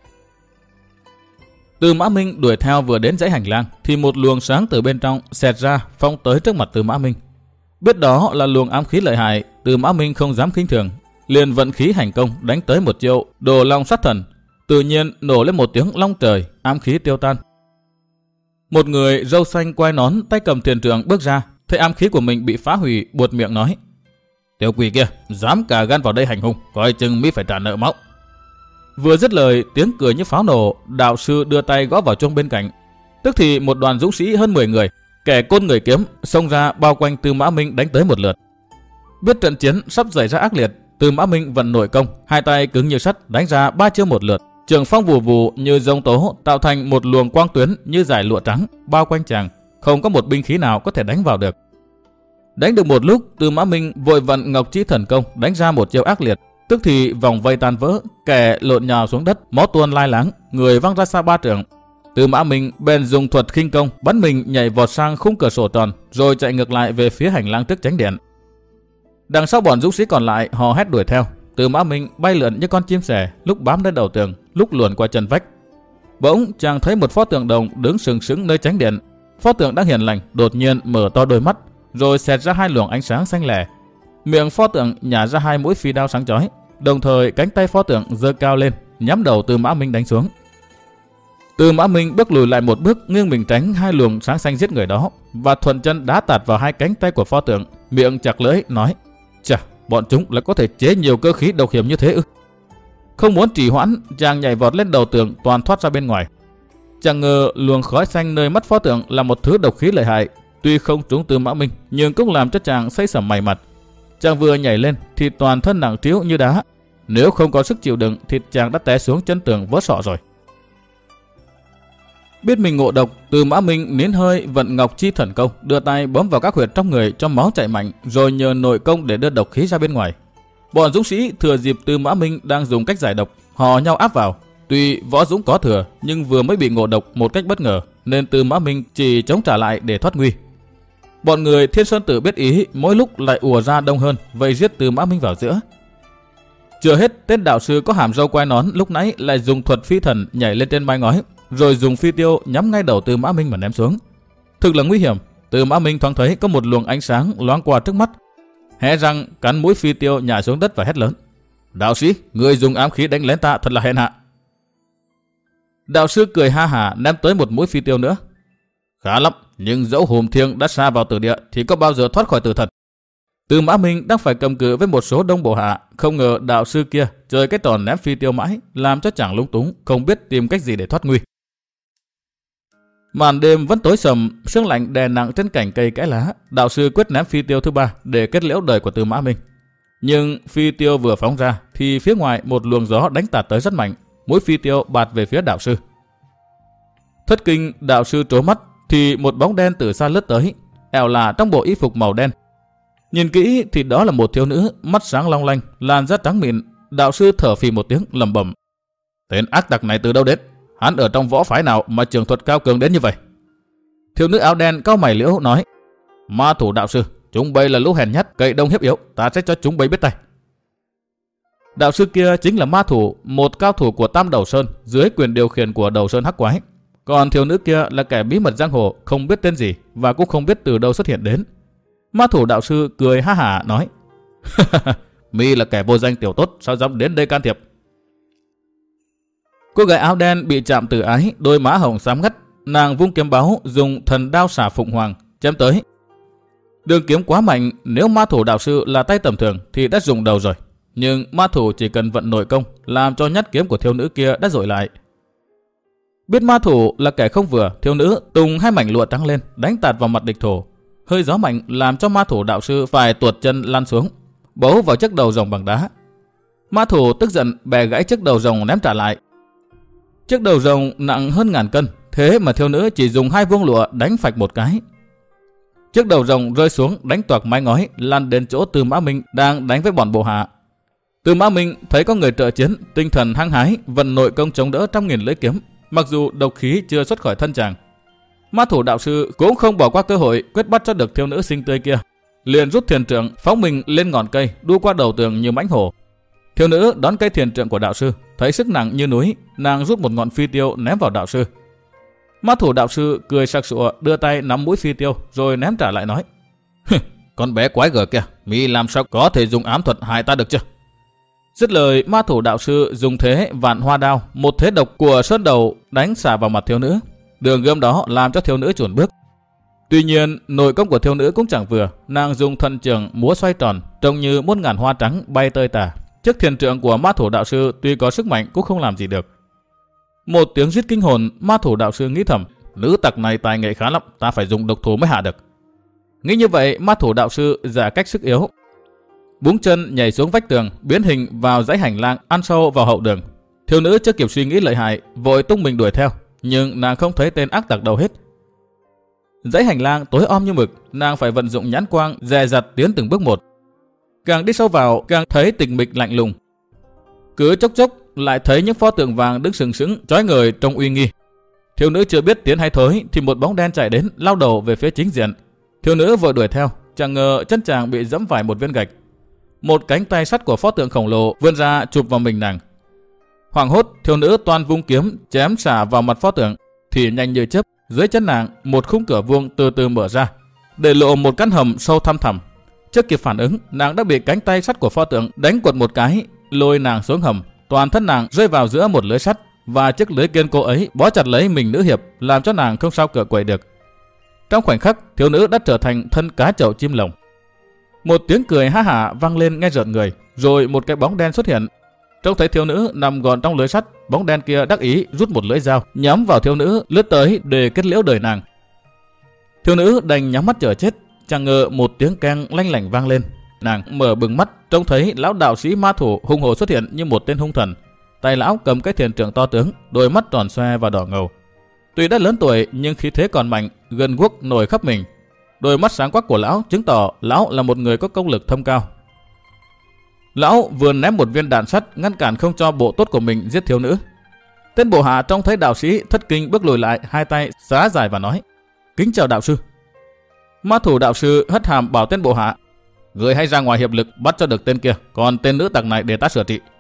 Tư Mã Minh đuổi theo vừa đến dãy hành lang thì một luồng sáng từ bên trong xẹt ra phóng tới trước mặt Tư Mã Minh. Biết đó là luồng ám khí lợi hại, Tư Mã Minh không dám khinh thường, liền vận khí hành công đánh tới một chiêu Đồ Long Sát Thần. Tự nhiên nổ lên một tiếng long trời, ám khí tiêu tan. Một người râu xanh quai nón tay cầm thiền trượng bước ra, thấy ám khí của mình bị phá hủy, buột miệng nói. Tiểu quỷ kia, dám cả gan vào đây hành hung, coi chừng mi phải trả nợ máu. Vừa dứt lời, tiếng cười như pháo nổ, đạo sư đưa tay gõ vào chuông bên cạnh. Tức thì một đoàn dũng sĩ hơn 10 người, kẻ côn người kiếm, xông ra bao quanh Tư Mã Minh đánh tới một lượt. Biết trận chiến sắp xảy ra ác liệt, Tư Mã Minh vận nội công, hai tay cứng như sắt đánh ra 3 chiêu một lượt, trường phong vù vù như giông tố, tạo thành một luồng quang tuyến như dải lụa trắng bao quanh chàng, không có một binh khí nào có thể đánh vào được. Đánh được một lúc, Tư Mã Minh vội vận Ngọc Chi Thần Công đánh ra một chiêu ác liệt, tức thì vòng vây tan vỡ, kẻ lộn nhào xuống đất, máu tuôn lai láng, người văng ra xa 3 trượng. Tư Mã Minh bèn dùng thuật khinh công bắn mình nhảy vọt sang khung cửa sổ tròn, rồi chạy ngược lại về phía hành lang trước chánh điện. Đằng sau bọn dũng sĩ còn lại hò hét đuổi theo. Tư Mã Minh bay lượn như con chim sẻ, lúc bám lên đầu tường, lúc luồn qua chân vách. Bỗng chàng thấy một pho tượng đồng đứng sừng sững nơi chánh điện. Pho tượng đang hiền lành đột nhiên mở to đôi mắt, rồi xẹt ra hai luồng ánh sáng xanh lẻ. Miệng pho tượng nhả ra hai mũi phi đao sáng chói, đồng thời cánh tay pho tượng giơ cao lên, nhắm đầu Tư Mã Minh đánh xuống. Tư Mã Minh bước lùi lại một bước, nghiêng mình tránh hai luồng sáng xanh giết người đó, và thuận chân đá tạt vào hai cánh tay của pho tượng, miệng chặt lưỡi nói: "Chà, bọn chúng lại có thể chế nhiều cơ khí độc hiểm như thế ư?" Không muốn trì hoãn, chàng nhảy vọt lên đầu tường, toàn thoát ra bên ngoài. Chẳng ngờ luồng khói xanh nơi mắt pho tượng là một thứ độc khí lợi hại, tuy không trúng Tư Mã Minh, nhưng cũng làm cho chàng xây sẩm mày mặt. Chàng vừa nhảy lên thì toàn thân nặng trĩu như đá, nếu không có sức chịu đựng thì chàng đã té xuống chân tường vỡ sọ rồi. Biết mình ngộ độc, Tư Mã Minh nín hơi vận Ngọc Chi Thần Công, đưa tay bấm vào các huyệt trong người cho máu chảy mạnh, rồi nhờ nội công để đưa độc khí ra bên ngoài. Bọn dũng sĩ thừa dịp Tư Mã Minh đang dùng cách giải độc, hò nhau áp vào. Tuy võ dũng có thừa, nhưng vừa mới bị ngộ độc một cách bất ngờ, nên Tư Mã Minh chỉ chống trả lại để thoát nguy. Bọn người Thiên Sơn Tử biết ý, mỗi lúc lại ùa ra đông hơn, vây giết Tư Mã Minh vào giữa. Chưa hết, tên đạo sư có hàm râu quai nón lúc nãy lại dùng thuật phi thần nhảy lên trên mái ngói, rồi dùng phi tiêu nhắm ngay đầu Tư Mã Minh mà ném xuống. Thực là nguy hiểm. Tư Mã Minh thoáng thấy có một luồng ánh sáng loáng qua trước mắt, hé răng cắn mũi phi tiêu nhả xuống đất và hét lớn: "Đạo sĩ, ngươi dùng ám khí đánh lén ta thật là hèn hạ." Đạo sư cười ha hả ném tới một mũi phi tiêu nữa. "Khá lắm, nhưng dẫu hồn thiêng đã sa vào tử địa thì có bao giờ thoát khỏi tử thật." Tư Mã Minh đang phải cầm cự với một số đông bộ hạ, không ngờ đạo sư kia chơi cái trò ném phi tiêu mãi, làm cho chàng lúng túng, không biết tìm cách gì để thoát nguy. Màn đêm vẫn tối sầm, sương lạnh đè nặng trên cành cây kẽ lá. Đạo sư quyết ném phi tiêu thứ 3 để kết liễu đời của Tư Mã Minh. Nhưng phi tiêu vừa phóng ra thì phía ngoài một luồng gió đánh tạt tới rất mạnh, mũi phi tiêu bạt về phía đạo sư. Thất kinh, đạo sư trố mắt thì một bóng đen từ xa lướt tới, ẻo lả trong bộ y phục màu đen. Nhìn kỹ thì đó là một thiếu nữ, mắt sáng long lanh, làn da trắng mịn. Đạo sư thở phì một tiếng lẩm bẩm: "Tên ác tặc này từ đâu đến? Hắn ở trong võ phái nào mà trường thuật cao cường đến như vậy?" Thiếu nữ áo đen cau mày liễu nói: "Ma thủ đạo sư, chúng bây là lũ hèn nhát, cậy đông hiếp yếu, ta sẽ cho chúng bây biết tay." Đạo sư kia chính là ma thủ, một cao thủ của Tam Đầu Sơn dưới quyền điều khiển của Đầu Sơn Hắc Quái. Còn thiếu nữ kia là kẻ bí mật giang hồ, không biết tên gì và cũng không biết từ đâu xuất hiện đến. Ma thủ đạo sư cười ha hả nói: Mi là kẻ vô danh tiểu tốt, sao dám đến đây can thiệp? Cô gái áo đen bị chạm từ ái, đôi má hồng xám ngắt, nàng vung kiếm báu, dùng thần đao xả phụng hoàng chém tới. Đường kiếm quá mạnh, nếu ma thủ đạo sư là tay tầm thường thì đã dùng đầu rồi. Nhưng ma thủ chỉ cần vận nội công, làm cho nhát kiếm của thiếu nữ kia đã dội lại. Biết ma thủ là kẻ không vừa, thiếu nữ tung hai mảnh lụa trắng lên, đánh tạt vào mặt địch thủ. Hơi gió mạnh làm cho ma thủ đạo sư phải tuột chân lăn xuống, bấu vào chiếc đầu rồng bằng đá. Ma thủ tức giận bè gãy chiếc đầu rồng ném trả lại. Chiếc đầu rồng nặng hơn 1000 cân, thế mà thiếu nữ chỉ dùng 2 vuông lụa đánh phạch một cái. Chiếc đầu rồng rơi xuống đánh toạc mái ngói, lăn đến chỗ Tư Mã Minh đang đánh với bọn bộ hạ. Tư Mã Minh thấy có người trợ chiến, tinh thần hăng hái, vận nội công chống đỡ 100.000 lưỡi kiếm, mặc dù độc khí chưa xuất khỏi thân chàng. Ma thủ đạo sư cũng không bỏ qua cơ hội quyết bắt cho được thiếu nữ xinh tươi kia, liền rút thiền trượng phóng mình lên ngọn cây, đu qua đầu tường như mãnh hổ. Thiếu nữ đón cây thiền trượng của đạo sư, thấy sức nặng như núi, nàng rút một ngọn phi tiêu ném vào đạo sư. Ma thủ đạo sư cười sặc sụa, đưa tay nắm mũi phi tiêu rồi ném trả lại nói: Con bé quái gở kia, mi làm sao có thể dùng ám thuật hại ta được chứ? Dứt lời, ma thủ đạo sư dùng thế vạn hoa đao, một thế độc của sơn đầu đánh xả vào mặt thiếu nữ. Đường gươm đó làm cho thiếu nữ chùn bước. Tuy nhiên, nội công của thiếu nữ cũng chẳng vừa, nàng dùng thần trường múa xoay tròn, trông như muôn ngàn hoa trắng bay tơi tả. Trước thiền trượng của ma thủ đạo sư tuy có sức mạnh cũng không làm gì được. Một tiếng rít kinh hồn, ma thủ đạo sư nghĩ thầm: nữ tặc này tài nghệ khá lắm, ta phải dùng độc thủ mới hạ được. Nghĩ như vậy, ma thủ đạo sư giả cách sức yếu, búng chân nhảy xuống vách tường, biến hình vào dãy hành lang ăn sâu vào hậu đường. Thiếu nữ chưa kịp suy nghĩ lợi hại, vội tung mình đuổi theo, nhưng nàng không thấy tên ác tặc đâu hết. Dãy hành lang tối om như mực, nàng phải vận dụng nhãn quang dè dặt tiến từng bước một. Càng đi sâu vào, càng thấy tịch mịch lạnh lùng. Cứ chốc chốc lại thấy những pho tượng vàng đứng sừng sững chói người trông uy nghi. Thiếu nữ chưa biết tiến hay thối thì một bóng đen chạy đến, lao đầu về phía chính diện. Thiếu nữ vội đuổi theo, chẳng ngờ chân chàng bị dẫm phải một viên gạch. Một cánh tay sắt của pho tượng khổng lồ vươn ra chụp vào mình nàng. Hoảng hốt, thiếu nữ toan vung kiếm chém xả vào mặt pho tượng, thì nhanh như chớp, dưới chân nàng một khung cửa vuông từ từ mở ra, để lộ một căn hầm sâu thăm thẳm. Trước kịp phản ứng, nàng đã bị cánh tay sắt của pho tượng đánh quật một cái, lôi nàng xuống hầm. Toàn thân nàng rơi vào giữa một lưới sắt, và chiếc lưới kiên cố ấy bó chặt lấy mình nữ hiệp, làm cho nàng không sao cựa quậy được. Trong khoảnh khắc, thiếu nữ đã trở thành thân cá chậu chim lồng. Một tiếng cười ha hả vang lên nghe rợn người, rồi một cái bóng đen xuất hiện. Trông thấy thiếu nữ nằm gọn trong lưới sắt, bóng đen kia đắc ý rút một lưỡi dao nhắm vào thiếu nữ, lướt tới để kết liễu đời nàng. Thiếu nữ đành nhắm mắt chờ chết, chẳng ngờ một tiếng keng lanh lảnh vang lên. Nàng mở bừng mắt, trông thấy lão đạo sĩ ma thủ hung hồ xuất hiện như một tên hung thần. Tay lão cầm cái thiền trượng to tướng, đôi mắt tròn xoe và đỏ ngầu. Tuy đã lớn tuổi nhưng khí thế còn mạnh, gân guốc nổi khắp mình. Đôi mắt sáng quắc của lão chứng tỏ lão là một người có công lực thâm cao. Lão vừa ném một viên đạn sắt ngăn cản không cho bộ tốt của mình giết thiếu nữ. Tên bộ hạ trông thấy đạo sĩ thất kinh bước lùi lại, hai tay xá dài và nói: Kính chào đạo sư. Ma thủ đạo sư hất hàm bảo tên bộ hạ: Người hãy ra ngoài hiệp lực bắt cho được tên kia, còn tên nữ tặc này để ta sửa trị.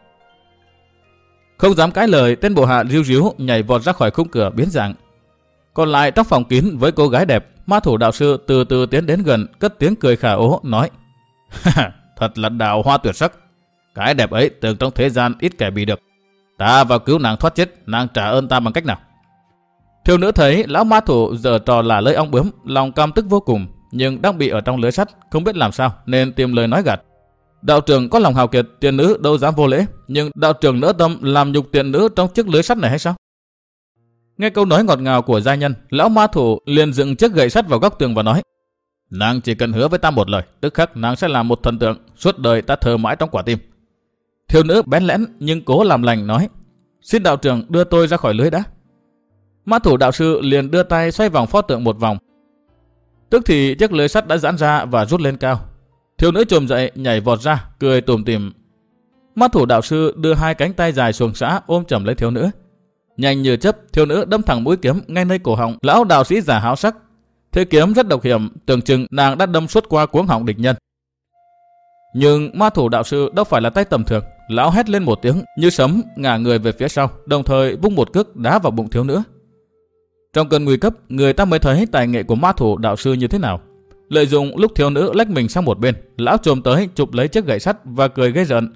Không dám cãi lời, tên bộ hạ ríu ríu nhảy vọt ra khỏi khung cửa biến dạng. Còn lại trong phòng kín với cô gái đẹp, ma thủ đạo sư từ từ tiến đến gần, cất tiếng cười khả ố nói: Thật là đào hoa tuyệt sắc. Cái đẹp ấy tưởng trong thế gian ít kẻ bị được. Ta vào cứu nàng thoát chết, nàng trả ơn ta bằng cách nào? Thiếu nữ thấy lão ma thủ giở trò là lơi ong bướm, lòng căm tức vô cùng, nhưng đang bị ở trong lưới sắt, không biết làm sao nên tìm lời nói gạt. Đạo trưởng có lòng hào kiệt, tiền nữ đâu dám vô lễ, nhưng đạo trưởng nỡ tâm làm nhục tiền nữ trong chiếc lưới sắt này hay sao? Nghe câu nói ngọt ngào của gia nhân, lão ma thủ liền dựng chiếc gậy sắt vào góc tường và nói: Nàng chỉ cần hứa với ta một lời, tức khắc nàng sẽ làm một thần tượng, suốt đời ta thờ mãi trong quả tim. Thiếu nữ bén lẽn nhưng cố làm lành nói: Xin đạo trưởng đưa tôi ra khỏi lưới đã. Ma thủ đạo sư liền đưa tay xoay vòng pho tượng một vòng. Tức thì chiếc lưới sắt đã giãn ra và rút lên cao. Thiếu nữ chồm dậy nhảy vọt ra, cười tủm tỉm. Ma thủ đạo sư đưa hai cánh tay dài xuồng xã ôm chầm lấy thiếu nữ. Nhanh như chớp, thiếu nữ đâm thẳng mũi kiếm ngay nơi cổ họng lão đạo sĩ già háo sắc. Thế kiếm rất độc hiểm, tưởng chừng nàng đã đâm suốt qua cuống họng địch nhân. Nhưng ma thủ đạo sư đâu phải là tay tầm thường, lão hét lên một tiếng như sấm, ngả người về phía sau, đồng thời vung một cước đá vào bụng thiếu nữ. Trong cơn nguy cấp, người ta mới thấy tài nghệ của ma thủ đạo sư như thế nào. Lợi dụng lúc thiếu nữ lách mình sang một bên, lão chồm tới chụp lấy chiếc gậy sắt và cười gây rợn.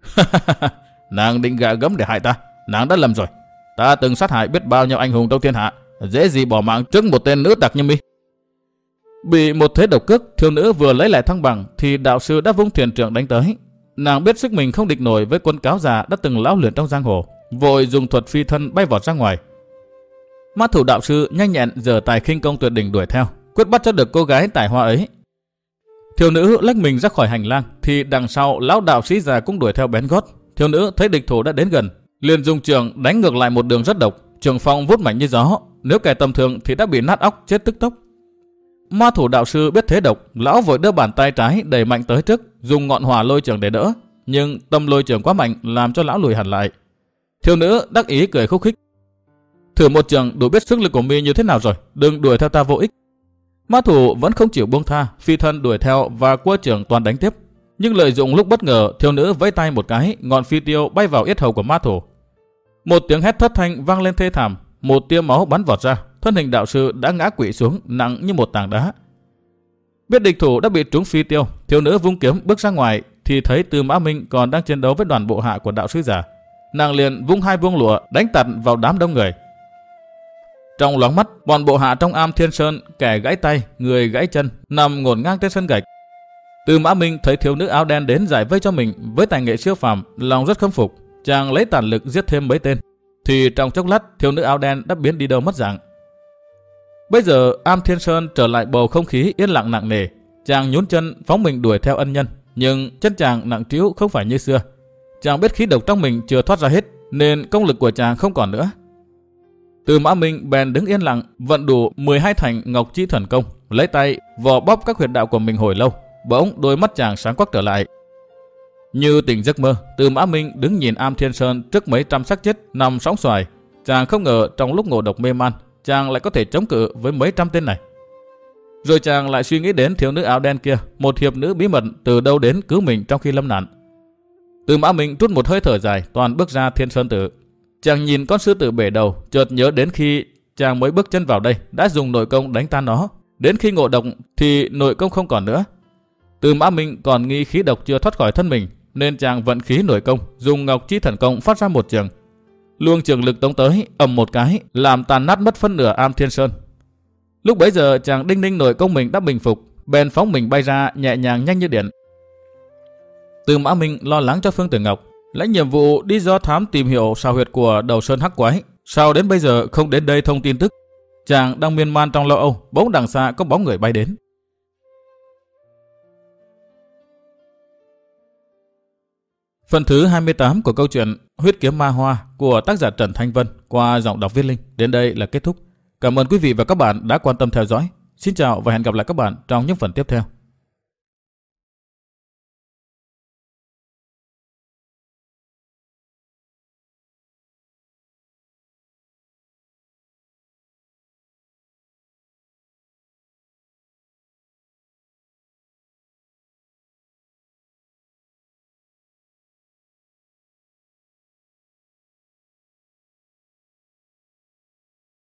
Nàng định gạ gẫm để hại ta, nàng đã lầm rồi. Ta từng sát hại biết bao nhiêu anh hùng trong thiên hạ, dễ gì bỏ mạng trước một tên nữ tặc như mi. Bị một thế độc cước, thiếu nữ vừa lấy lại thăng bằng thì đạo sư đã vung thuyền trượng đánh tới. Nàng biết sức mình không địch nổi với quân cáo già đã từng lão luyện trong giang hồ, vội dùng thuật phi thân bay vọt ra ngoài. Ma thủ đạo sư nhanh nhẹn giở tài khinh công tuyệt đỉnh đuổi theo, quyết bắt cho được cô gái tài hoa ấy. Thiếu nữ lách mình ra khỏi hành lang thì đằng sau lão đạo sĩ già cũng đuổi theo bén gót. Thiếu nữ thấy địch thủ đã đến gần, liền dùng trường đánh ngược lại một đường rất độc, trường phong vút mạnh như gió. Nếu kẻ tầm thường thì đã bị nát óc chết tức tốc. Ma thủ đạo sư biết thế độc, lão vội đưa bàn tay trái đẩy mạnh tới trước, dùng ngọn hỏa lôi trường để đỡ, nhưng tâm lôi trường quá mạnh làm cho lão lùi hẳn lại. Thiếu nữ đắc ý cười khúc khích. Thử một trường đủ biết sức lực của mi như thế nào rồi, đừng đuổi theo ta vô ích. Ma thủ vẫn không chịu buông tha, phi thân đuổi theo và quơ trường toàn đánh tiếp. Nhưng lợi dụng lúc bất ngờ, thiếu nữ vẫy tay một cái, ngọn phi tiêu bay vào yết hầu của ma thủ. Một tiếng hét thất thanh vang lên thê thảm, một tia máu bắn vọt ra, thân hình đạo sư đã ngã quỵ xuống nặng như một tảng đá. Biết địch thủ đã bị trúng phi tiêu, thiếu nữ vung kiếm bước ra ngoài thì thấy Tư Mã Minh còn đang chiến đấu với đoàn bộ hạ của đạo sư già. Nàng liền vung hai vuông lụa đánh tạt vào đám đông người. Trong loáng mắt, bọn bộ hạ trong Am Thiên Sơn, kẻ gãy tay, người gãy chân, nằm ngổn ngang trên sân gạch. Tư Mã Minh thấy thiếu nữ áo đen đến giải vây cho mình với tài nghệ siêu phàm, lòng rất khâm phục. Chàng lấy tàn lực giết thêm mấy tên, thì trong chốc lát thiếu nữ áo đen đã biến đi đâu mất dạng. Bây giờ Am Thiên Sơn trở lại bầu không khí yên lặng nặng nề. Chàng nhún chân phóng mình đuổi theo ân nhân, nhưng chân chàng nặng trĩu không phải như xưa. Chàng biết khí độc trong mình chưa thoát ra hết, nên công lực của chàng không còn nữa. Tư Mã Minh bèn đứng yên lặng, vận đủ 12 thành Ngọc Chi Thần Công, lấy tay vò bóp các huyệt đạo của mình hồi lâu. Bỗng đôi mắt chàng sáng quắc trở lại. Như tỉnh giấc mơ, Tư Mã Minh đứng nhìn Am Thiên Sơn trước mấy trăm xác chết nằm sóng xoài. Chàng không ngờ trong lúc ngộ độc mê man, chàng lại có thể chống cự với mấy trăm tên này. Rồi chàng lại suy nghĩ đến thiếu nữ áo đen kia, một hiệp nữ bí mật từ đâu đến cứu mình trong khi lâm nạn. Tư Mã Minh trút một hơi thở dài, toàn bước ra Thiên Sơn Tự. Chàng nhìn con sư tử bể đầu, chợt nhớ đến khi chàng mới bước chân vào đây đã dùng nội công đánh tan nó. Đến khi ngộ độc thì nội công không còn nữa. Tư Mã Minh còn nghi khí độc chưa thoát khỏi thân mình, nên chàng vận khí nội công, dùng Ngọc Chi Thần Công phát ra một trường. Luồng trường lực tống tới, ầm một cái, làm tàn nát mất phân nửa Am Thiên Sơn. Lúc bấy giờ chàng đinh ninh nội công mình đã bình phục, bèn phóng mình bay ra nhẹ nhàng nhanh như điện. Tư Mã Minh lo lắng cho Phương Tử Ngọc, lãnh nhiệm vụ đi do thám tìm hiểu sao huyệt của đầu sơn hắc quái, sao đến bây giờ không đến đây thông tin tức. Chàng đang miên man trong lo âu, bỗng đằng xa có bóng người bay đến. Phần thứ 28 của câu chuyện Huyết Kiếm Ma Hoa của tác giả Trần Thanh Vân qua giọng đọc Viết Linh đến đây là kết thúc. Cảm ơn quý vị và các bạn đã quan tâm theo dõi. Xin chào và hẹn gặp lại các bạn trong những phần tiếp theo.